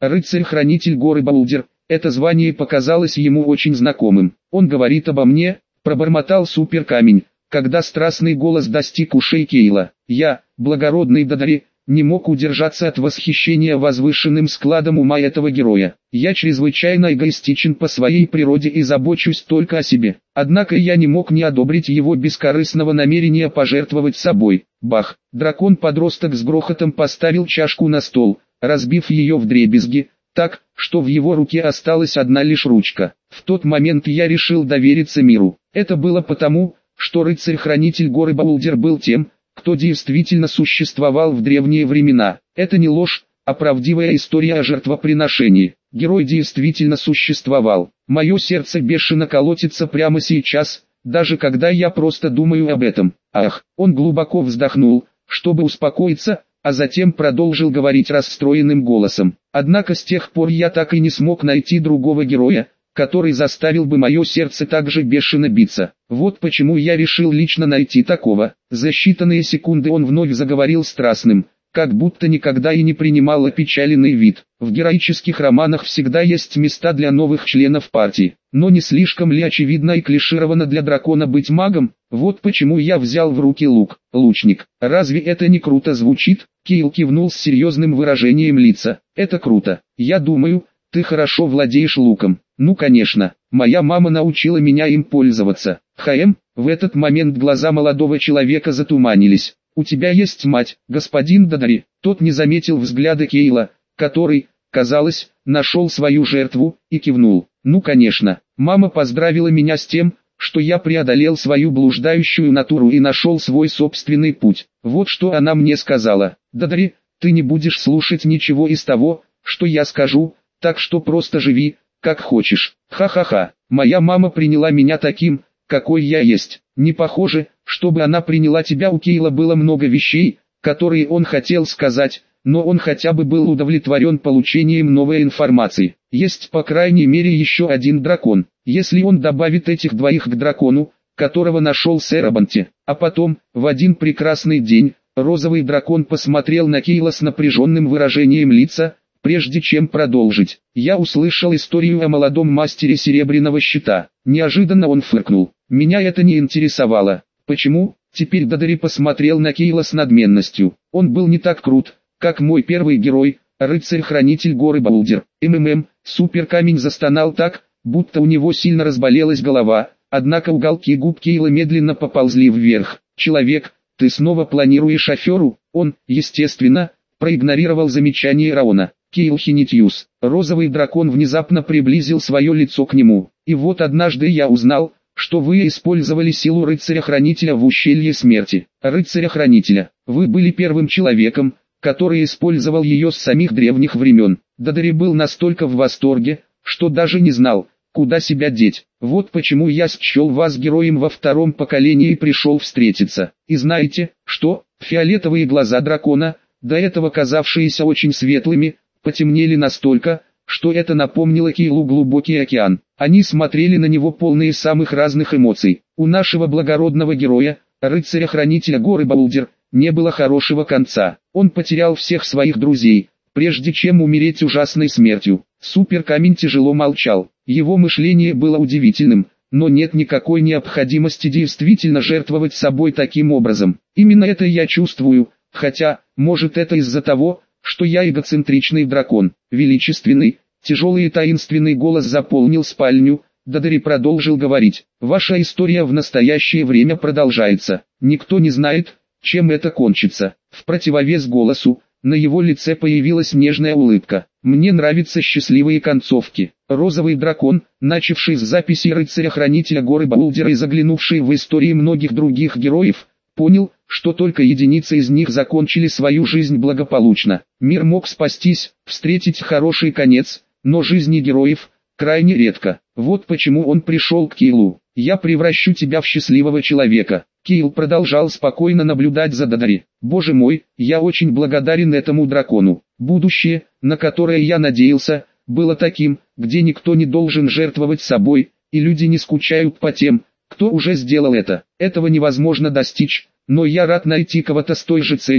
рыцарь-хранитель горы Балдер. Это звание показалось ему очень знакомым. Он говорит обо мне, пробормотал суперкамень, когда страстный голос достиг ушей Кейла. Я, благородный Дадари, не мог удержаться от восхищения возвышенным складом ума этого героя. Я чрезвычайно эгоистичен по своей природе и забочусь только о себе. Однако я не мог не одобрить его бескорыстного намерения пожертвовать собой. Бах! Дракон-подросток с грохотом поставил чашку на стол, разбив ее вдребезги, так, что в его руке осталась одна лишь ручка. В тот момент я решил довериться миру. Это было потому, что рыцарь-хранитель горы Балдер был тем, кто действительно существовал в древние времена. Это не ложь, а правдивая история о жертвоприношении. Герой действительно существовал. Мое сердце бешено колотится прямо сейчас, даже когда я просто думаю об этом. Ах, он глубоко вздохнул, чтобы успокоиться, а затем продолжил говорить расстроенным голосом. Однако с тех пор я так и не смог найти другого героя, который заставил бы мое сердце так же бешено биться. Вот почему я решил лично найти такого. За считанные секунды он вновь заговорил страстным, как будто никогда и не принимал опечаленный вид. В героических романах всегда есть места для новых членов партии. Но не слишком ли очевидно и клишировано для дракона быть магом? Вот почему я взял в руки лук. Лучник. Разве это не круто звучит? Кейл кивнул с серьезным выражением лица. Это круто. Я думаю, ты хорошо владеешь луком. Ну конечно, моя мама научила меня им пользоваться. Хаэм, в этот момент глаза молодого человека затуманились. У тебя есть мать, господин Дадари. Тот не заметил взгляда Кейла, который, казалось, нашел свою жертву, и кивнул. Ну конечно, мама поздравила меня с тем, что я преодолел свою блуждающую натуру и нашел свой собственный путь. Вот что она мне сказала. Дадари, ты не будешь слушать ничего из того, что я скажу, так что просто живи, как хочешь. Ха-ха-ха, моя мама приняла меня таким, какой я есть. Не похоже, чтобы она приняла тебя. У Кейла было много вещей, которые он хотел сказать, но он хотя бы был удовлетворен получением новой информации. Есть по крайней мере еще один дракон. Если он добавит этих двоих к дракону, которого нашел сэр Абанти. А потом, в один прекрасный день, розовый дракон посмотрел на Кейла с напряженным выражением лица. Прежде чем продолжить, я услышал историю о молодом мастере серебряного щита. Неожиданно он фыркнул. Меня это не интересовало. Почему? Теперь Дадари посмотрел на Кейла с надменностью. Он был не так крут, как мой первый герой, рыцарь-хранитель горы Балдер. МММ, суперкамень застонал так, будто у него сильно разболелась голова, однако уголки губ Кейла медленно поползли вверх. Человек, ты снова планируешь аферу? Он, естественно, проигнорировал замечание Раона. Кейл Хинитьюс. Розовый дракон внезапно приблизил свое лицо к нему. И вот однажды я узнал, что вы использовали силу рыцаря-хранителя в ущелье смерти. Рыцаря-хранителя. Вы были первым человеком, который использовал ее с самих древних времен. Дадари был настолько в восторге, что даже не знал, куда себя деть. Вот почему я счел вас героем во втором поколении и пришел встретиться. И знаете, что? Фиолетовые глаза дракона, до этого казавшиеся очень светлыми, потемнели настолько, что это напомнило Кейлу глубокий океан. Они смотрели на него полные самых разных эмоций. У нашего благородного героя, рыцаря-хранителя горы Балдер, не было хорошего конца. Он потерял всех своих друзей, прежде чем умереть ужасной смертью. Суперкамень тяжело молчал. Его мышление было удивительным, но нет никакой необходимости действительно жертвовать собой таким образом. Именно это я чувствую, хотя, может это из-за того, что я эгоцентричный дракон. Величественный, тяжелый и таинственный голос заполнил спальню. Дадари продолжил говорить. Ваша история в настоящее время продолжается. Никто не знает, чем это кончится. В противовес голосу, на его лице появилась нежная улыбка. Мне нравятся счастливые концовки. Розовый дракон, начавший с записи рыцаря-хранителя горы Балдера и заглянувший в истории многих других героев, понял, что только единицы из них закончили свою жизнь благополучно. Мир мог спастись, встретить хороший конец, но жизни героев крайне редко. Вот почему он пришел к Кейлу. Я превращу тебя в счастливого человека. Кейл продолжал спокойно наблюдать за Дадари. Боже мой, я очень благодарен этому дракону. Будущее, на которое я надеялся, было таким, где никто не должен жертвовать собой, и люди не скучают по тем, кто уже сделал это. Этого невозможно достичь, но я рад найти кого-то с той же целью,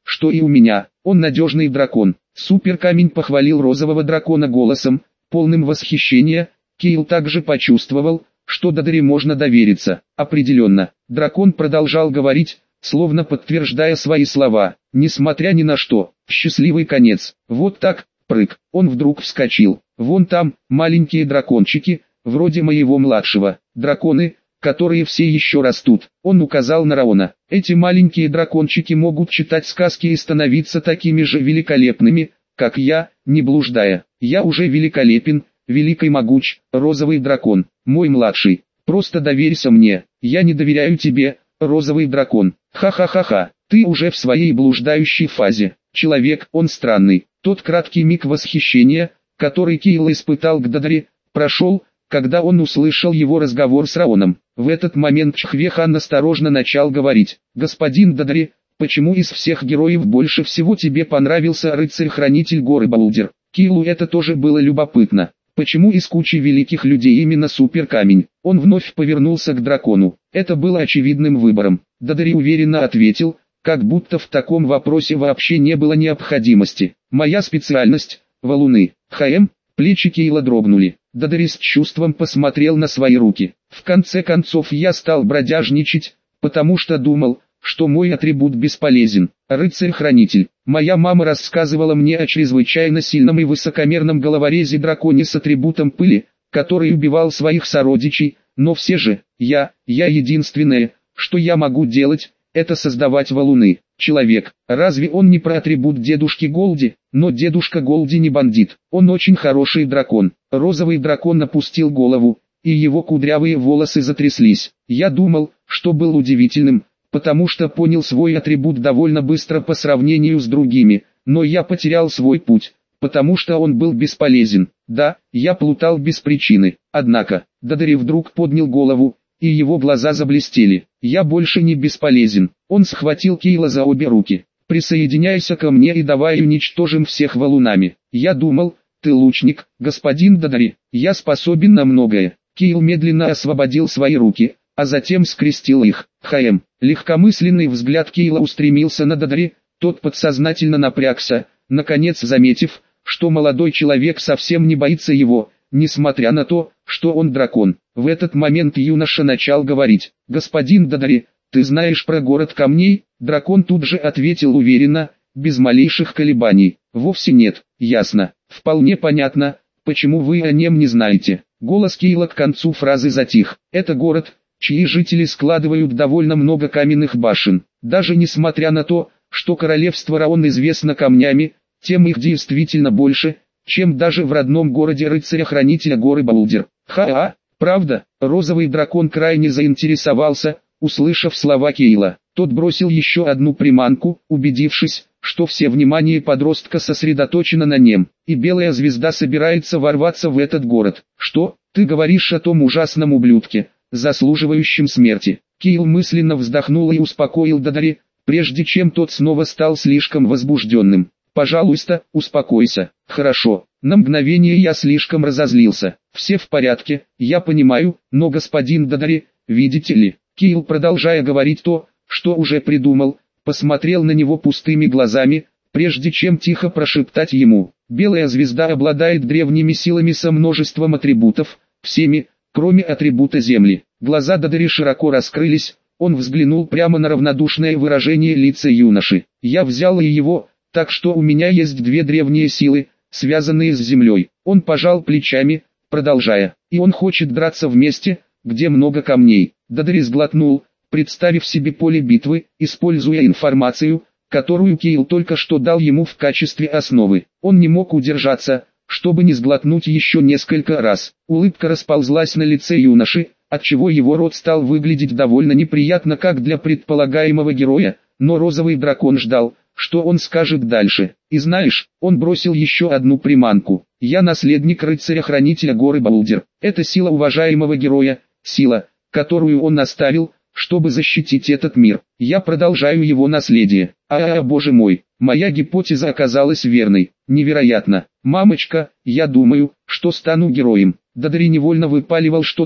что и у меня. Он надежный дракон. Суперкамень похвалил розового дракона голосом, полным восхищения. Кейл также почувствовал, что Дадари можно довериться. Определенно, дракон продолжал говорить, словно подтверждая свои слова. Несмотря ни на что, счастливый конец. Вот так, прыг. Он вдруг вскочил. Вон там, маленькие дракончики, вроде моего младшего. Драконы, которые все еще растут. Он указал на Раона. Эти маленькие дракончики могут читать сказки и становиться такими же великолепными, как я, не блуждая. Я уже великолепен, великий могуч, розовый дракон, мой младший. Просто доверься мне, я не доверяю тебе, розовый дракон. Ха-ха-ха-ха, ты уже в своей блуждающей фазе. Человек, он странный. Тот краткий миг восхищения, который Кейл испытал к Дадари, прошел, когда он услышал его разговор с Раоном. В этот момент Чхвехан осторожно начал говорить: «Господин Дадари, почему из всех героев больше всего тебе понравился рыцарь-хранитель горы Балдер?» Кейлу это тоже было любопытно. Почему из кучи великих людей именно суперкамень? Он вновь повернулся к дракону. Это было очевидным выбором. Дадари уверенно ответил, как будто в таком вопросе вообще не было необходимости. «Моя специальность – валуны». ХМ, плечи Кейла дрогнули. Дадари с чувством посмотрел на свои руки. В конце концов я стал бродяжничать, потому что думал, что мой атрибут бесполезен. Рыцарь-хранитель. Моя мама рассказывала мне о чрезвычайно сильном и высокомерном головорезе драконе с атрибутом пыли, который убивал своих сородичей, но все же, я, я единственное, что я могу делать, это создавать валуны. Человек, разве он не про атрибут дедушки Голди? Но дедушка Голди не бандит, он очень хороший дракон. Розовый дракон опустил голову, и его кудрявые волосы затряслись. Я думал, что был удивительным, потому что понял свой атрибут довольно быстро по сравнению с другими, но я потерял свой путь, потому что он был бесполезен. Да, я плутал без причины. Однако, Дадари вдруг поднял голову, и его глаза заблестели. Я больше не бесполезен. Он схватил Кейла за обе руки. Присоединяйся ко мне и давай уничтожим всех валунами. Я думал, ты лучник, господин Дадари. Я способен на многое. Кейл медленно освободил свои руки, а затем скрестил их. ХМ. Легкомысленный взгляд Кейла устремился на Дадари, тот подсознательно напрягся, наконец заметив, что молодой человек совсем не боится его, несмотря на то, что он дракон. В этот момент юноша начал говорить: «Господин Дадари, ты знаешь про город камней?» Дракон тут же ответил уверенно, без малейших колебаний: «Вовсе нет, ясно, вполне понятно, почему вы о нем не знаете». Голос Кейла к концу фразы затих. «Это город, чьи жители складывают довольно много каменных башен. Даже несмотря на то, что королевство Раон известно камнями, тем их действительно больше, чем даже в родном городе рыцаря-хранителя горы Балдер». «Ха-а, правда?» Розовый дракон крайне заинтересовался, услышав слова Кейла. Тот бросил еще одну приманку, убедившись, что все внимание подростка сосредоточено на нем, и белая звезда собирается ворваться в этот город. «Что, ты говоришь о том ужасном ублюдке, заслуживающем смерти?» Кейл мысленно вздохнул и успокоил Дадари, прежде чем тот снова стал слишком возбужденным. «Пожалуйста, успокойся». «Хорошо». На мгновение я слишком разозлился. «Все в порядке, я понимаю, но господин Дадари, видите ли...» Кейл, продолжая говорить то, что уже придумал, посмотрел на него пустыми глазами, прежде чем тихо прошептать ему: «Белая звезда обладает древними силами со множеством атрибутов, всеми, кроме атрибута земли». Глаза Дадари широко раскрылись, он взглянул прямо на равнодушное выражение лица юноши. «Я взял и его, так что у меня есть две древние силы, связанные с землей». Он пожал плечами, продолжая: «И он хочет драться в месте, где много камней». Дадари сглотнул, представив себе поле битвы, используя информацию, которую Кейл только что дал ему в качестве основы. Он не мог удержаться, чтобы не сглотнуть еще несколько раз. Улыбка расползлась на лице юноши, отчего его рот стал выглядеть довольно неприятно как для предполагаемого героя, но розовый дракон ждал, что он скажет дальше. И знаешь, он бросил еще одну приманку. «Я наследник рыцаря-хранителя горы Балдер. Это сила уважаемого героя, сила, которую он оставил, чтобы защитить этот мир. Я продолжаю его наследие». А, -а, -а боже мой, моя гипотеза оказалась верной. Невероятно. «Мамочка, я думаю, что стану героем». Дадари невольно выпаливал что-то,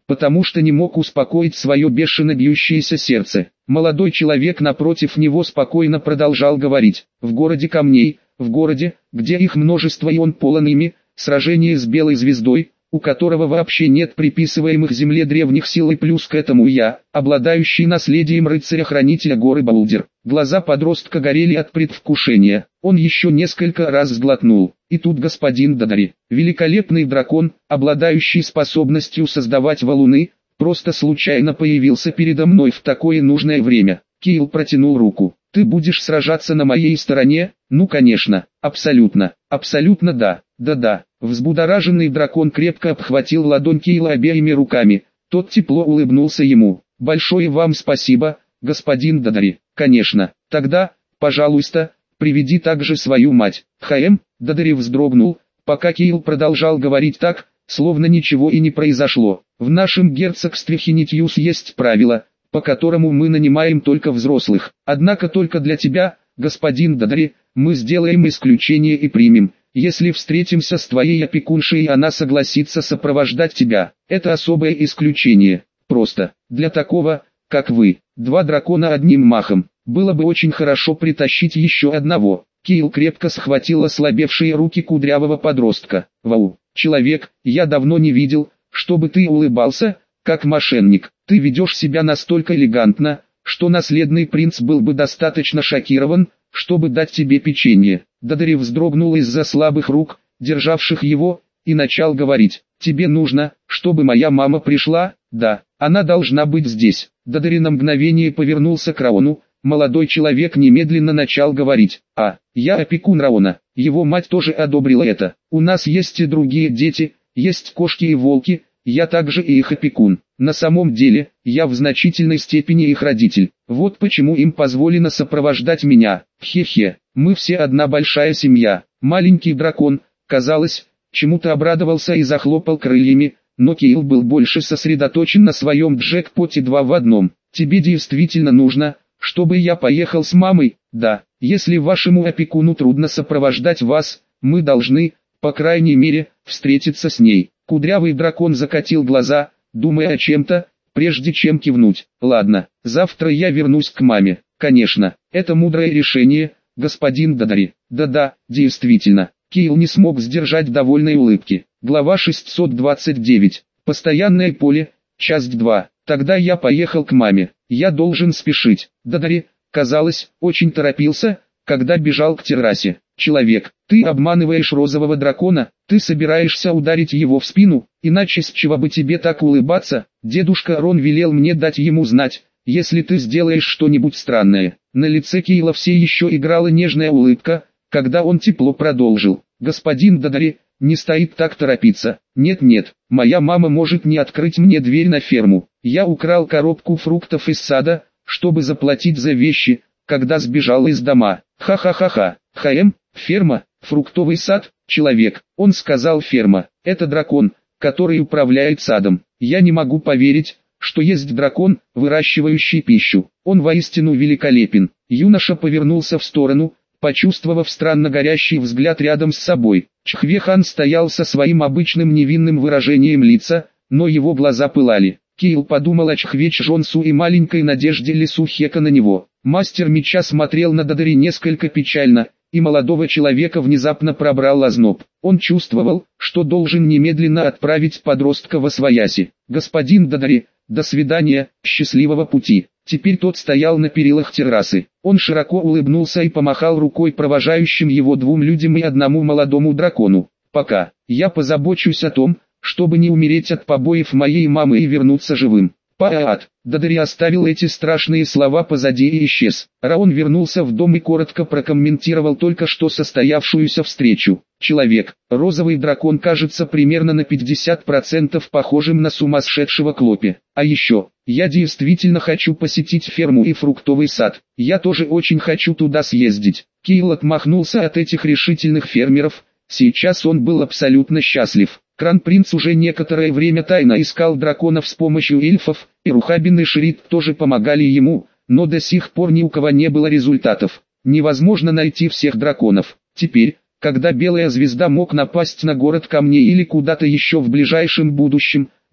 потому что не мог успокоить свое бешено бьющееся сердце. Молодой человек напротив него спокойно продолжал говорить: «В городе камней, в городе, где их множество и он полон ими, сражение с белой звездой, у которого вообще нет приписываемых земле древних сил, и плюс к этому я, обладающий наследием рыцаря-хранителя горы Балдер». Глаза подростка горели от предвкушения. Он еще несколько раз сглотнул. И тут господин Дадари, великолепный дракон, обладающий способностью создавать валуны, просто случайно появился передо мной в такое нужное время. Киил протянул руку. «Ты будешь сражаться на моей стороне?» «Ну конечно, абсолютно, абсолютно да, да-да». Взбудораженный дракон крепко обхватил ладонь Киила обеими руками. Тот тепло улыбнулся ему. «Большое вам спасибо, господин Дадари». «Конечно, тогда, пожалуйста, приведи также свою мать». Хаэм, Дадари вздрогнул, пока Киил продолжал говорить так, словно ничего и не произошло. «В нашем герцогстве Хинитьюс есть правило, по которому мы нанимаем только взрослых. Однако только для тебя, господин Дадари, мы сделаем исключение и примем, если встретимся с твоей опекуншей и она согласится сопровождать тебя. Это особое исключение. Просто, для такого, как вы, два дракона одним махом. Было бы очень хорошо притащить еще одного». Киил крепко схватил ослабевшие руки кудрявого подростка. «Вау, человек, я давно не видел, чтобы ты улыбался, как мошенник. Ты ведешь себя настолько элегантно, что наследный принц был бы достаточно шокирован, чтобы дать тебе печенье». Дадари вздрогнул из-за слабых рук, державших его, и начал говорить: «Тебе нужно, чтобы моя мама пришла?» «Да, она должна быть здесь». Дадари на мгновение повернулся к Раону. Молодой человек немедленно начал говорить: «А, я опекун Раона, его мать тоже одобрила это. У нас есть и другие дети, есть кошки и волки, я также и их опекун. На самом деле, я в значительной степени их родитель. Вот почему им позволено сопровождать меня. Хе-хе, мы все одна большая семья». Маленький дракон, казалось, чему-то обрадовался и захлопал крыльями, но Киил был больше сосредоточен на своем джекпоте два в одном. «Тебе действительно нужно, чтобы я поехал с мамой?» «Да, если вашему опекуну трудно сопровождать вас, мы должны, по крайней мере, встретиться с ней». Кудрявый дракон закатил глаза, думая о чем-то, прежде чем кивнуть. «Ладно, завтра я вернусь к маме». «Конечно, это мудрое решение, господин Дадари». «Да-да, действительно». Киил не смог сдержать довольной улыбки. Глава шестьсот двадцать девять. Постоянное поле, часть два. Тогда я поехал к маме. Я должен спешить. Дадари, казалось, очень торопился, когда бежал к террасе. «Человек, ты обманываешь розового дракона, ты собираешься ударить его в спину, иначе с чего бы тебе так улыбаться?» Дедушка Рон велел мне дать ему знать, если ты сделаешь что-нибудь странное. На лице Киила все еще играла нежная улыбка, когда он тепло продолжил: «Господин Дадари, не стоит так торопиться. Нет-нет, моя мама может не открыть мне дверь на ферму. Я украл коробку фруктов из сада, чтобы заплатить за вещи, когда сбежал из дома». Ха-ха-ха-ха. Хаэм, ферма, фруктовый сад, человек. Он сказал ферма. Это дракон, который управляет садом. Я не могу поверить, что есть дракон, выращивающий пищу. Он воистину великолепен. Юноша повернулся в сторону, почувствовав странно горящий взгляд рядом с собой. Чхвехан стоял со своим обычным невинным выражением лица, но его глаза пылали. Киил подумал о Чхве Чжонсу и маленькой надежде Лису Хека на него. Мастер меча смотрел на Дадари несколько печально, и молодого человека внезапно пробрал озноб. Он чувствовал, что должен немедленно отправить подростка восвояси. «Господин Дадари, до свидания, счастливого пути». Теперь тот стоял на перилах террасы. Он широко улыбнулся и помахал рукой провожающим его двум людям и одному молодому дракону. «Пока. Я позабочусь о том, чтобы не умереть от побоев моей мамы и вернуться живым». Паат. Дадари оставил эти страшные слова позади и исчез. Раон вернулся в дом и коротко прокомментировал только что состоявшуюся встречу. «Человек, розовый дракон кажется примерно на пятьдесят процентов похожим на сумасшедшего Клопи. А еще, я действительно хочу посетить ферму и фруктовый сад. Я тоже очень хочу туда съездить». Киил отмахнулся от этих решительных фермеров. Сейчас он был абсолютно счастлив. Кронпринц уже некоторое время тайно искал драконов с помощью эльфов, и Рухабин и Ширит тоже помогали ему, но до сих пор ни у кого не было результатов. Невозможно найти всех драконов. Теперь, когда Белая Звезда мог напасть на город камней или куда-то еще в ближайшем будущем,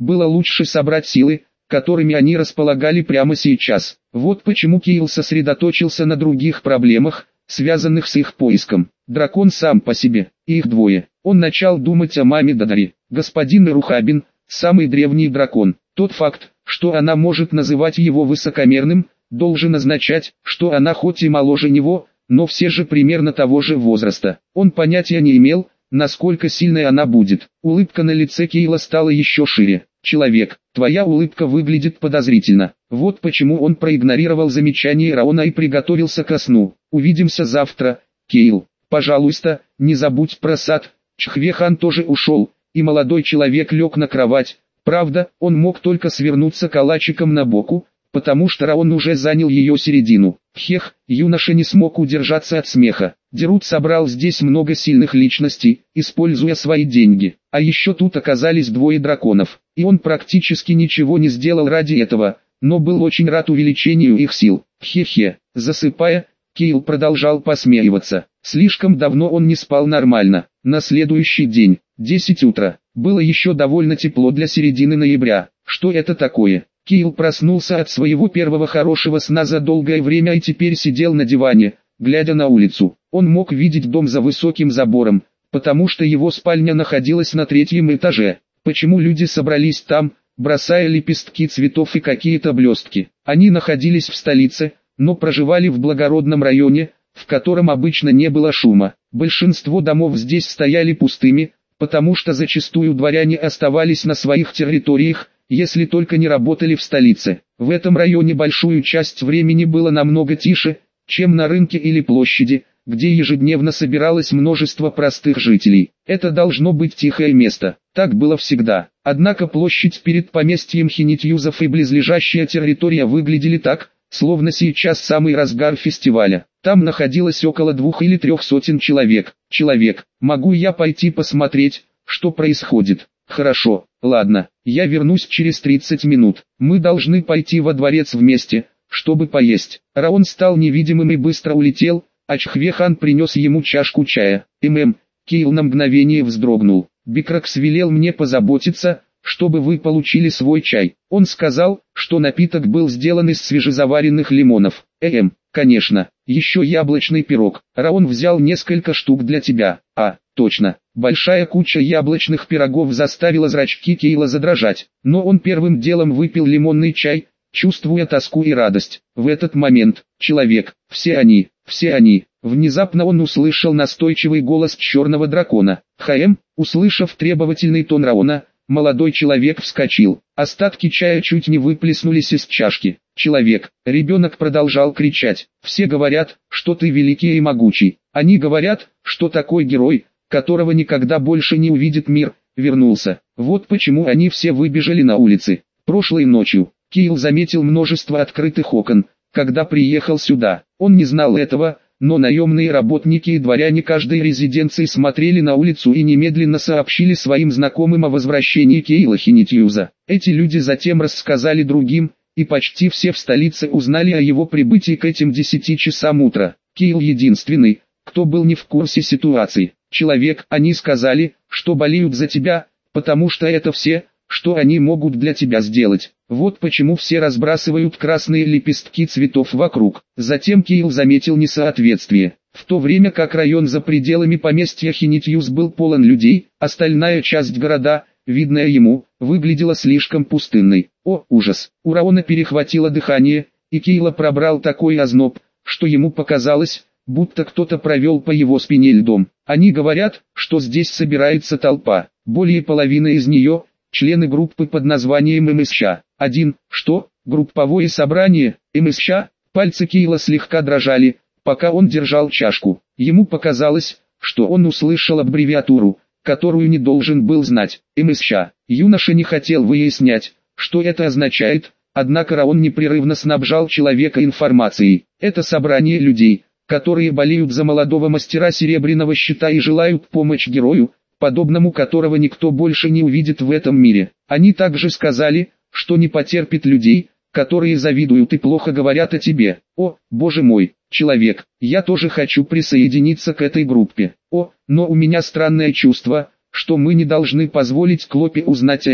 было лучше собрать силы, которыми они располагали прямо сейчас. Вот почему Кейл сосредоточился на других проблемах, связанных с их поиском. Дракон сам по себе, и их двое. Он начал думать о маме Дадари. Господин Ирухабин, самый древний дракон. Тот факт, что она может называть его высокомерным, должен означать, что она хоть и моложе него, но все же примерно того же возраста. Он понятия не имел, насколько сильной она будет. Улыбка на лице Кейла стала еще шире. «Человек, твоя улыбка выглядит подозрительно». Вот почему он проигнорировал замечание Раона и приготовился ко сну. «Увидимся завтра, Кейл. Пожалуйста, не забудь про сад». Чхве-хан тоже ушел, и молодой человек лег на кровать. Правда, он мог только свернуться калачиком на боку, потому что Раон уже занял ее середину. Хех, юноша не смог удержаться от смеха. Дерут собрал здесь много сильных личностей, используя свои деньги. А еще тут оказались двое драконов, и он практически ничего не сделал ради этого, но был очень рад увеличению их сил. Хе-хе, засыпая, Кейл продолжал посмеиваться. Слишком давно он не спал нормально. На следующий день, десять утра, было еще довольно тепло для середины ноября. Что это такое? Кейл проснулся от своего первого хорошего сна за долгое время и теперь сидел на диване, глядя на улицу. Он мог видеть дом за высоким забором, потому что его спальня находилась на третьем этаже. Почему люди собрались там, бросая лепестки цветов и какие-то блестки? Они находились в столице, но проживали в благородном районе, в котором обычно не было шума. Большинство домов здесь стояли пустыми, потому что зачастую дворяне оставались на своих территориях, если только не работали в столице. В этом районе большую часть времени было намного тише, чем на рынке или площади, где ежедневно собиралось множество простых жителей. Это должно быть тихое место. Так было всегда. Однако площадь перед поместьем Хинитьюзов и близлежащая территория выглядели так, словно сейчас самый разгар фестиваля. Там находилось около двух или трех сотен человек. Человек, могу я пойти посмотреть, что происходит? Хорошо, ладно, я вернусь через тридцать минут. Мы должны пойти во дворец вместе, чтобы поесть. Раон стал невидимым и быстро улетел, а Чхве-хан принес ему чашку чая. ММ, Кейл на мгновение вздрогнул. Бикракс велел мне позаботиться, чтобы вы получили свой чай. Он сказал, что напиток был сделан из свежезаваренных лимонов. Эм, конечно, еще яблочный пирог. Раон взял несколько штук для тебя. А, точно, большая куча яблочных пирогов заставила зрачки Кейла задрожать. Но он первым делом выпил лимонный чай, чувствуя тоску и радость. В этот момент, человек, все они, все они. Внезапно он услышал настойчивый голос черного дракона. Хаэм, услышав требовательный тон Раона, молодой человек вскочил. Остатки чая чуть не выплеснулись из чашки. Человек, ребенок продолжал кричать. Все говорят, что ты великий и могучий. Они говорят, что такой герой, которого никогда больше не увидит мир, вернулся. Вот почему они все выбежали на улицы. Прошлой ночью, Кейл заметил множество открытых окон, когда приехал сюда. Он не знал этого, но наемные работники и дворяне каждой резиденции смотрели на улицу и немедленно сообщили своим знакомым о возвращении Кейла Хинитьюза. Эти люди затем рассказали другим, и почти все в столице узнали о его прибытии к этим десяти часам утра. Кейл единственный, кто был не в курсе ситуации. Человек, они сказали, что болеют за тебя, потому что это все, что они могут для тебя сделать. Вот почему все разбрасывают красные лепестки цветов вокруг. Затем Кейл заметил несоответствие. В то время как район за пределами поместья Хинитьюз был полон людей, остальная часть города, видная ему, выглядела слишком пустынной. О, ужас! У Раона перехватило дыхание, и Кейла пробрал такой озноб, что ему показалось, будто кто-то провел по его спине льдом. Они говорят, что здесь собирается толпа. Более половины из нее – члены группы под названием МСЩ. Один, что? Групповое собрание, МСЩ? Пальцы Кейла слегка дрожали, пока он держал чашку. Ему показалось, что он услышал аббревиатуру, которую не должен был знать. МСЩ. Юноша не хотел выяснять, что это означает, однако Раон непрерывно снабжал человека информацией. Это собрание людей, которые болеют за молодого мастера серебряного щита и желают помочь герою, подобному которого никто больше не увидит в этом мире. Они также сказали, что не потерпит людей, которые завидуют и плохо говорят о тебе. О, боже мой, человек, я тоже хочу присоединиться к этой группе. О, но у меня странное чувство, что мы не должны позволить Клопе узнать о ней.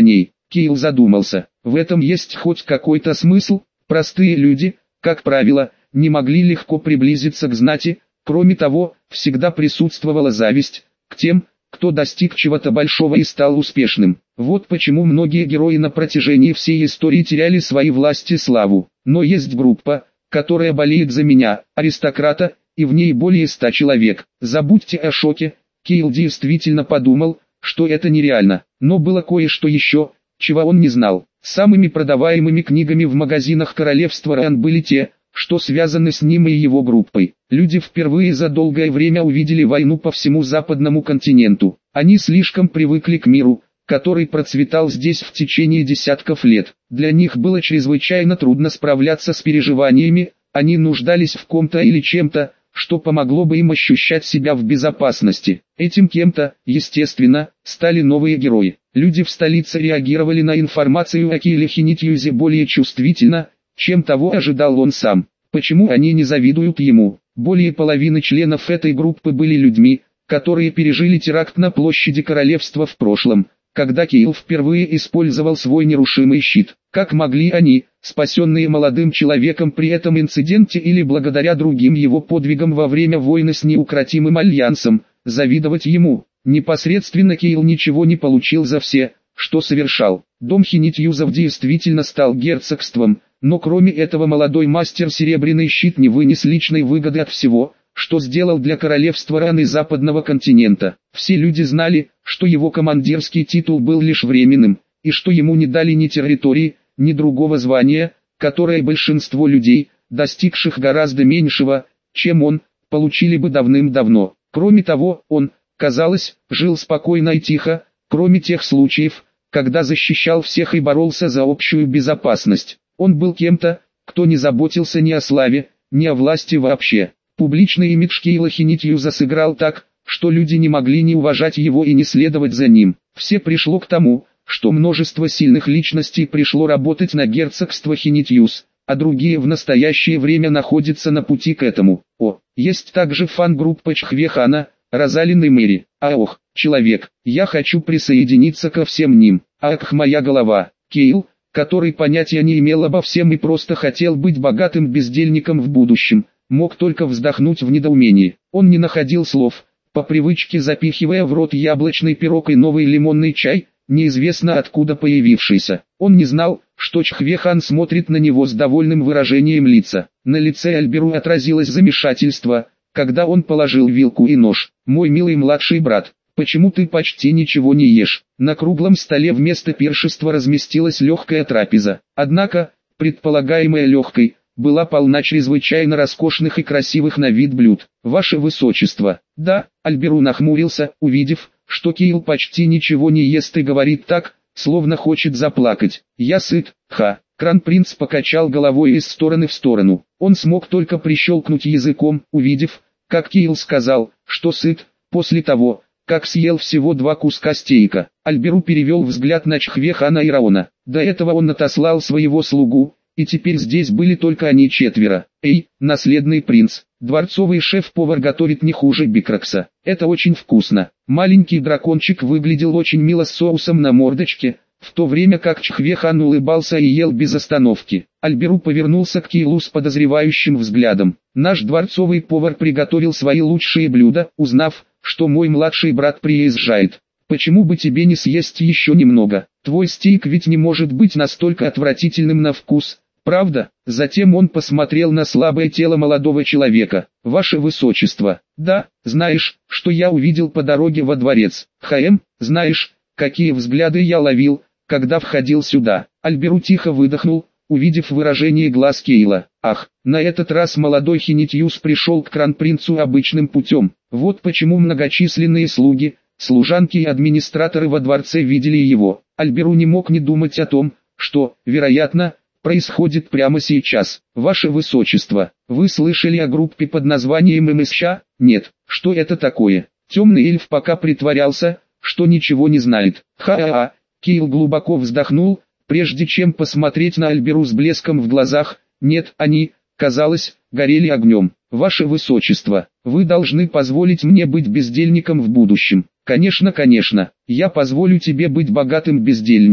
Кейл задумался. В этом есть хоть какой-то смысл? Простые люди, как правило, не могли легко приблизиться к знати. Кроме того, всегда присутствовала зависть к тем, кто достиг чего-то большого и стал успешным. Вот почему многие герои на протяжении всей истории теряли свои власти и славу. Но есть группа, которая болеет за меня, аристократа, и в ней более ста человек. Забудьте о шоке. Кейл действительно подумал, что это нереально. Но было кое-что еще, чего он не знал. Самыми продаваемыми книгами в магазинах королевства Ран были те, что связаны с ним и его группой. Люди впервые за долгое время увидели войну по всему западному континенту. Они слишком привыкли к миру, который процветал здесь в течение десятков лет. Для них было чрезвычайно трудно справляться с переживаниями, они нуждались в ком-то или чем-то, что помогло бы им ощущать себя в безопасности. Этим кем-то, естественно, стали новые герои. Люди в столице реагировали на информацию о Кейле Хинитьюзе более чувствительно, чем того ожидал он сам. Почему они не завидуют ему? Более половины членов этой группы были людьми, которые пережили теракт на площади королевства в прошлом, когда Кейл впервые использовал свой нерушимый щит. Как могли они, спасенные молодым человеком при этом инциденте или благодаря другим его подвигам во время войны с неукротимым альянсом, завидовать ему? Непосредственно Кейл ничего не получил за все, что совершал. Дом Хинитьюзов действительно стал герцогством, но кроме этого молодой мастер Серебряный Щит не вынес личной выгоды от всего, что сделал для королевства Ран и западного континента. Все люди знали, что его командирский титул был лишь временным, и что ему не дали ни территории, ни другого звания, которое большинство людей, достигших гораздо меньшего, чем он, получили бы давным-давно. Кроме того, он, казалось, жил спокойно и тихо, кроме тех случаев, когда защищал всех и боролся за общую безопасность. Он был кем-то, кто не заботился ни о славе, ни о власти вообще. Публичный имидж Кейла Хинитьюза сыграл так, что люди не могли не уважать его и не следовать за ним. Все пришло к тому, что множество сильных личностей пришло работать на герцогство Хинитьюз, а другие в настоящее время находятся на пути к этому. О, есть также фан-группа Чхвехана, Розалин и Мэри. А ох, человек, я хочу присоединиться ко всем ним. Ах, моя голова. Кейл, который понятия не имел обо всем и просто хотел быть богатым бездельником в будущем, мог только вздохнуть в недоумении. Он не находил слов, по привычке запихивая в рот яблочный пирог и новый лимонный чай, неизвестно откуда появившийся. Он не знал, что Чхвехан смотрит на него с довольным выражением лица. На лице Альберу отразилось замешательство, когда он положил вилку и нож. «Мой милый младший брат, почему ты почти ничего не ешь?» На круглом столе вместо пиршества разместилась легкая трапеза. Однако, предполагаемая легкой, была полна чрезвычайно роскошных и красивых на вид блюд. «Ваше Высочество». «Да», Альберу нахмурился, увидев, что Кейл почти ничего не ест и говорит так, словно хочет заплакать. «Я сыт, ха». Кронпринц покачал головой из стороны в сторону. Он смог только прищелкнуть языком, увидев, как Кейл сказал, что сыт, после того, как съел всего два куска стейка. Альберу перевел взгляд на Чхвехана и Раона. До этого он отослал своего слугу, и теперь здесь были только они четверо. «Эй, наследный принц, дворцовый шеф-повар готовит не хуже Бикракса. Это очень вкусно». Маленький дракончик выглядел очень мило с соусом на мордочке, в то время как Чхвехан улыбался и ел без остановки. Альберу повернулся к Кейлу с подозревающим взглядом. «Наш дворцовый повар приготовил свои лучшие блюда, узнав, что мой младший брат приезжает. Почему бы тебе не съесть еще немного? Твой стейк ведь не может быть настолько отвратительным на вкус, правда?» Затем он посмотрел на слабое тело молодого человека. «Ваше Высочество, да, знаешь, что я увидел по дороге во дворец? Хаэм, знаешь, какие взгляды я ловил, когда входил сюда?» Альберу тихо выдохнул, увидев выражение глаз Кейла. Ах, на этот раз молодой Хинитьюз пришел к кронпринцу обычным путем. Вот почему многочисленные слуги, служанки и администраторы во дворце видели его. Альберу не мог не думать о том, что, вероятно, происходит прямо сейчас. «Ваше Высочество, вы слышали о группе под названием эм эс ща? Нет, что это такое?» Темный эльф пока притворялся, что ничего не знает. «Ха-ха-ха!» Кейл глубоко вздохнул, прежде чем посмотреть на Альберу с блеском в глазах. «Нет, они, казалось, горели огнем. Ваше Высочество, вы должны позволить мне быть бездельником в будущем». «Конечно, конечно, я позволю тебе быть богатым бездельником.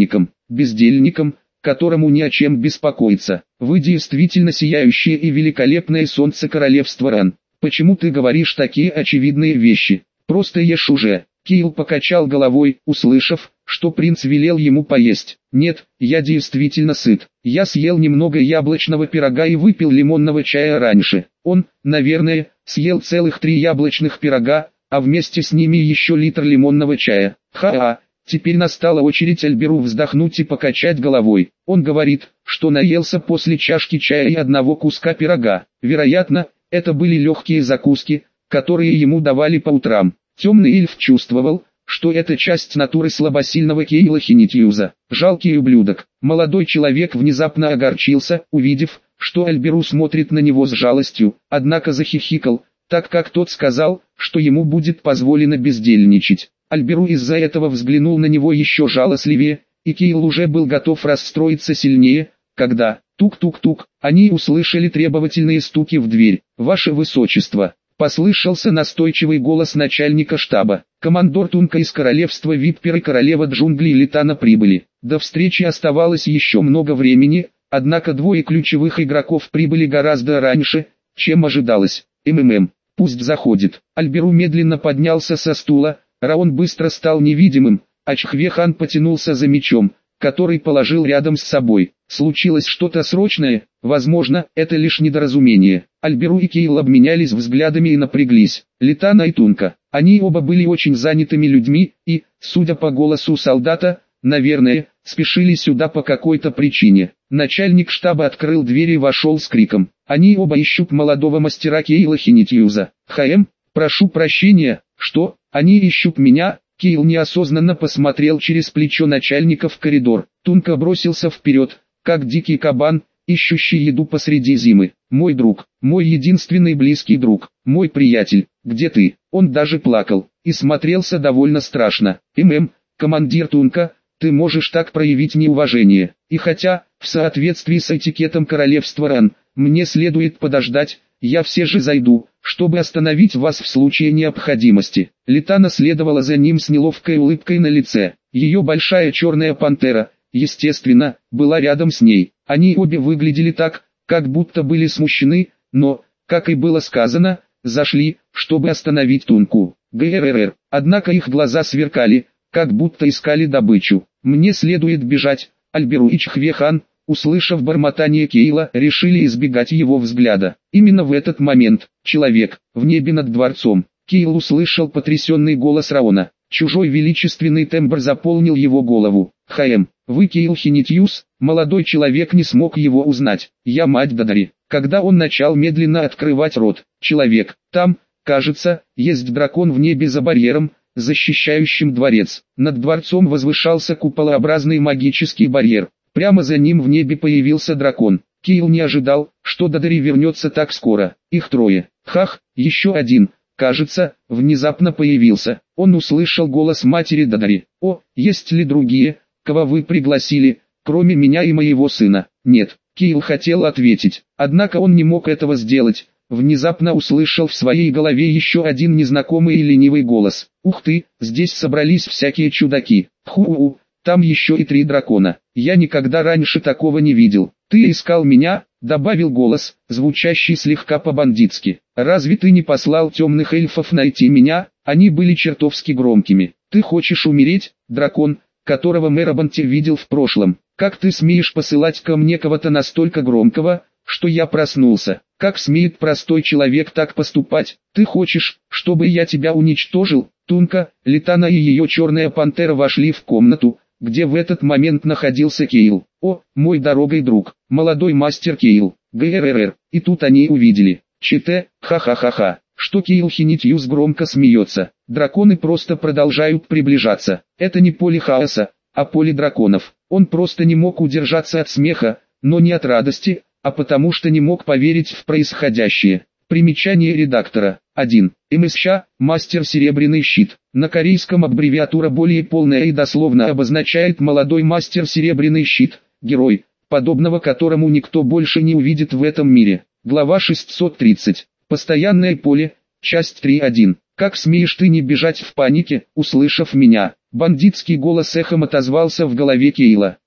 бездельником, которому ни о чем беспокоиться. Вы действительно сияющее и великолепное солнце королевства Ран. Почему ты говоришь такие очевидные вещи? Просто ешь уже. Кейл покачал головой, услышав, что принц велел ему поесть. Нет, я действительно сыт. Я съел немного яблочного пирога и выпил лимонного чая раньше. Он, наверное, съел целых три яблочных пирога, а вместе с ними еще литр лимонного чая. Ха-ха. Теперь настала очередь Альберу вздохнуть и покачать головой. Он говорит, что наелся после чашки чая и одного куска пирога. Вероятно, это были легкие закуски, которые ему давали по утрам. Темный эльф чувствовал, что это часть натуры слабосильного Кейла Хинитьюза. Жалкий ублюдок. Молодой человек внезапно огорчился, увидев, что Альберу смотрит на него с жалостью, однако захихикал, так как тот сказал, что ему будет позволено бездельничать. Альберу из-за этого взглянул на него еще жалостливее, и Кейл уже был готов расстроиться сильнее, когда, тук-тук-тук, они услышали требовательные стуки в дверь. «Ваше Высочество!» Послышался настойчивый голос начальника штаба. Командор Тунка из королевства Виппер и королева джунглей Литана прибыли. До встречи оставалось еще много времени, однако двое ключевых игроков прибыли гораздо раньше, чем ожидалось. МММ. Пусть заходит. Альберу медленно поднялся со стула, Раон быстро стал невидимым, а Чхвехан потянулся за мечом, который положил рядом с собой. Случилось что-то срочное, возможно, это лишь недоразумение. Альберу и Кейл обменялись взглядами и напряглись. Литана и Тунка. Они оба были очень занятыми людьми и, судя по голосу солдата, наверное, спешили сюда по какой-то причине. Начальник штаба открыл дверь и вошел с криком. Они оба ищут молодого мастера Кейла Хинитьюза. ХМ, прошу прощения, что, они ищут меня? Кейл неосознанно посмотрел через плечо начальника в коридор. Тунка бросился вперед, как дикий кабан, ищущий еду посреди зимы. «Мой друг, мой единственный близкий друг, мой приятель, где ты?» Он даже плакал, и смотрелся довольно страшно. «ММ, командир Тунка, ты можешь так проявить неуважение. И хотя, в соответствии с этикетом королевства Ран, мне следует подождать, я все же зайду, чтобы остановить вас в случае необходимости». Литана следовала за ним с неловкой улыбкой на лице. Ее большая черная пантера, естественно, была рядом с ней. Они обе выглядели так, как будто были смущены, но, как и было сказано, зашли, чтобы остановить Тунку. ГРР. Однако их глаза сверкали, как будто искали добычу. «Мне следует бежать». Альберу и Чхвехан, услышав бормотание Кейла, решили избегать его взгляда. Именно в этот момент, человек, в небе над дворцом, Кейл услышал потрясенный голос Раона. Чужой величественный тембр заполнил его голову. «ХМ, вы Кейл Хинитьюз?» Молодой человек не смог его узнать. «Я мать Дадари». Когда он начал медленно открывать рот, человек, там, кажется, есть дракон в небе за барьером, защищающим дворец. Над дворцом возвышался куполообразный магический барьер. Прямо за ним в небе появился дракон. Кейл не ожидал, что Дадари вернется так скоро. Их трое. Хах, еще один, кажется, внезапно появился. Он услышал голос матери Дадари. «О, есть ли другие, кого вы пригласили, кроме меня и моего сына?» «Нет». Кейл хотел ответить, однако он не мог этого сделать. Внезапно услышал в своей голове еще один незнакомый и ленивый голос. «Ух ты, здесь собрались всякие чудаки. Ху-у, там еще и три дракона. Я никогда раньше такого не видел. Ты искал меня?» — добавил голос, звучащий слегка по-бандитски. «Разве ты не послал темных эльфов найти меня? Они были чертовски громкими. Ты хочешь умереть, дракон, которого Мерабанти видел в прошлом? Как ты смеешь посылать ко мне кого-то настолько громкого, что я проснулся? Как смеет простой человек так поступать? Ты хочешь, чтобы я тебя уничтожил?» Тунка, Литана и ее черная пантера вошли в комнату, где в этот момент находился Кейл. «О, мой дорогой друг, молодой мастер Кейл, ГРР». И тут они увидели. ЧТ, ха-ха-ха-ха, что Кейл Хинитьюз громко смеется. Драконы просто продолжают приближаться. Это не поле хаоса, а поле драконов. Он просто не мог удержаться от смеха, но не от радости, а потому что не мог поверить в происходящее. Примечание редактора. один. МСЩ, мастер Серебряный щит. На корейском аббревиатура более полная и дословно обозначает молодой мастер Серебряный щит, герой, подобного которому никто больше не увидит в этом мире. Глава шестьсот тридцать. Постоянное поле, часть три точка один. «Как смеешь ты не бежать в панике, услышав меня?» Бандитский голос эхом отозвался в голове Кейла.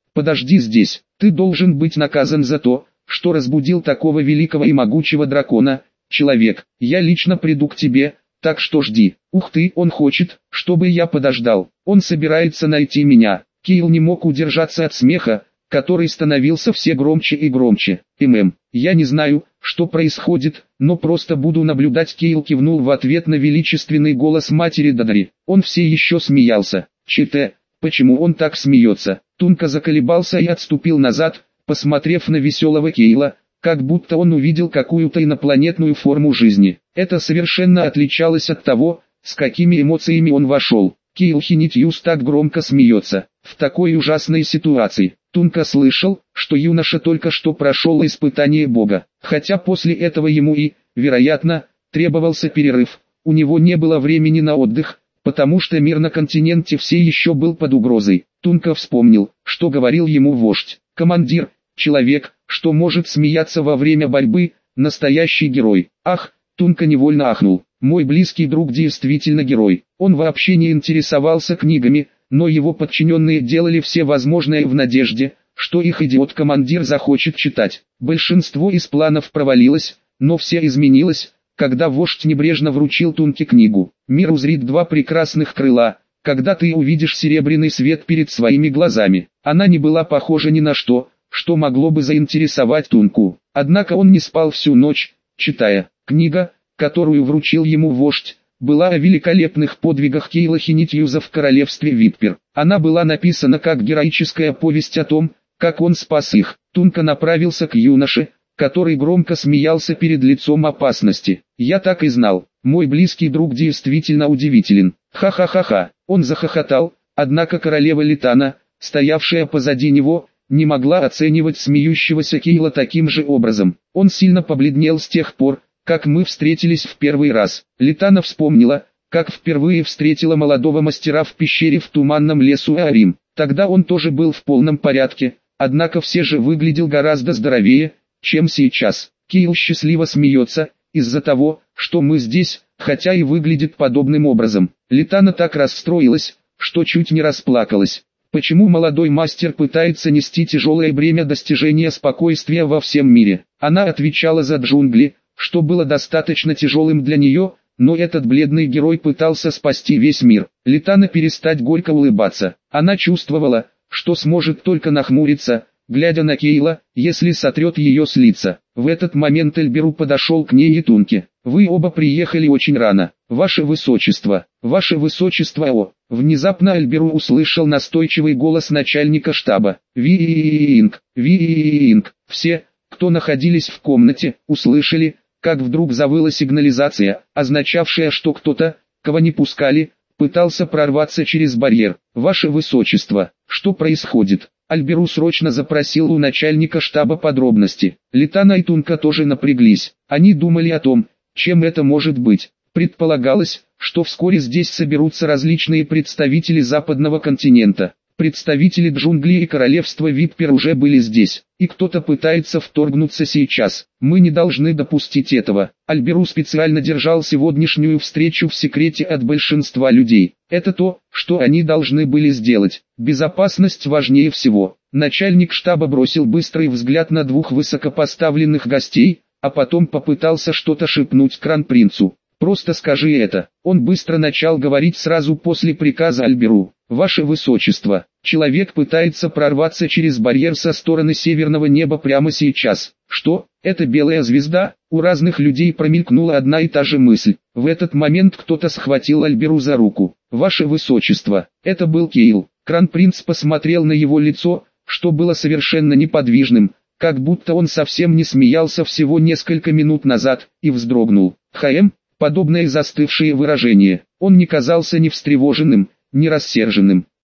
Подожди здесь, ты должен быть наказан за то, что разбудил такого великого и могучего дракона. Человек, я лично приду к тебе, так что жди. Ух ты, он хочет, чтобы я подождал. Он собирается найти меня. Кейл не мог удержаться от смеха, который становился все громче и громче. ММ, я не знаю, что происходит, но просто буду наблюдать. Кейл кивнул в ответ на величественный голос матери Дадри. Он все еще смеялся. ЧТ, почему он так смеется? Тунка заколебался и отступил назад, посмотрев на веселого Кейла, как будто он увидел какую-то инопланетную форму жизни. Это совершенно отличалось от того, с какими эмоциями он вошел. Кейл Хинитьюс так громко смеется. В такой ужасной ситуации, Тунка слышал, что юноша только что прошел испытание Бога. Хотя после этого ему и, вероятно, требовался перерыв. У него не было времени на отдых, потому что мир на континенте все еще был под угрозой. Тунка вспомнил, что говорил ему вождь. Командир, человек, что может смеяться во время борьбы, настоящий герой. Ах, Тунка невольно ахнул. Мой близкий друг действительно герой. Он вообще не интересовался книгами, но его подчиненные делали все возможное в надежде, что их идиот-командир захочет читать. Большинство из планов провалилось, но все изменилось, когда вождь небрежно вручил Тунке книгу. Мир узрит два прекрасных крыла, когда ты увидишь серебряный свет перед своими глазами. Она не была похожа ни на что, что могло бы заинтересовать Тунку. Однако он не спал всю ночь, читая. Книга, которую вручил ему вождь, была о великолепных подвигах Кейла Хинитьюза в королевстве Виппер. Она была написана как героическая повесть о том, как он спас их. Тунка направился к юноше, который громко смеялся перед лицом опасности. «Я так и знал, мой близкий друг действительно удивителен. Ха-ха-ха-ха». Он захохотал, однако королева Литана, стоявшая позади него, не могла оценивать смеющегося Кейла таким же образом. Он сильно побледнел с тех пор, как мы встретились в первый раз. Литана вспомнила, как впервые встретила молодого мастера в пещере в туманном лесу Аарим. Тогда он тоже был в полном порядке, однако все же выглядел гораздо здоровее, чем сейчас. Кейл счастливо смеется, из-за того, что мы здесь, хотя и выглядит подобным образом. Литана так расстроилась, что чуть не расплакалась. Почему молодой мастер пытается нести тяжелое бремя достижения спокойствия во всем мире? Она отвечала за джунгли, что было достаточно тяжелым для нее, но этот бледный герой пытался спасти весь мир. Литана перестать горько улыбаться. Она чувствовала, что сможет только нахмуриться, глядя на Кейла, если сотрет ее с лица. В этот момент Эльберу подошел к ней и Тунке. «Вы оба приехали очень рано. Ваше Высочество, Ваше Высочество о!» Внезапно Эльберу услышал настойчивый голос начальника штаба. «Ви-инг, Ви-инг». Все, кто находились в комнате, услышали, как вдруг завыла сигнализация, означавшая, что кто-то, кого не пускали, пытался прорваться через барьер. «Ваше Высочество, что происходит?» Альберу срочно запросил у начальника штаба подробности. Литана и Тунка тоже напряглись. Они думали о том, чем это может быть. Предполагалось, что вскоре здесь соберутся различные представители западного континента. Представители джунглей и королевства Виппер уже были здесь, и кто-то пытается вторгнуться сейчас. Мы не должны допустить этого. Альберу специально держал сегодняшнюю встречу в секрете от большинства людей. Это то, что они должны были сделать. Безопасность важнее всего. Начальник штаба бросил быстрый взгляд на двух высокопоставленных гостей, а потом попытался что-то шепнуть кронпринцу. «Просто скажи это». Он быстро начал говорить сразу после приказа Альберу. «Ваше Высочество, человек пытается прорваться через барьер со стороны северного неба прямо сейчас». «Что? Это белая звезда?» У разных людей промелькнула одна и та же мысль. В этот момент кто-то схватил Альберу за руку. «Ваше Высочество, это был Кейл». Кронпринц посмотрел на его лицо, что было совершенно неподвижным, как будто он совсем не смеялся всего несколько минут назад, и вздрогнул. «Хаэм?» Подобное застывшее выражение. Он не казался ни встревоженным, ни рассерженным.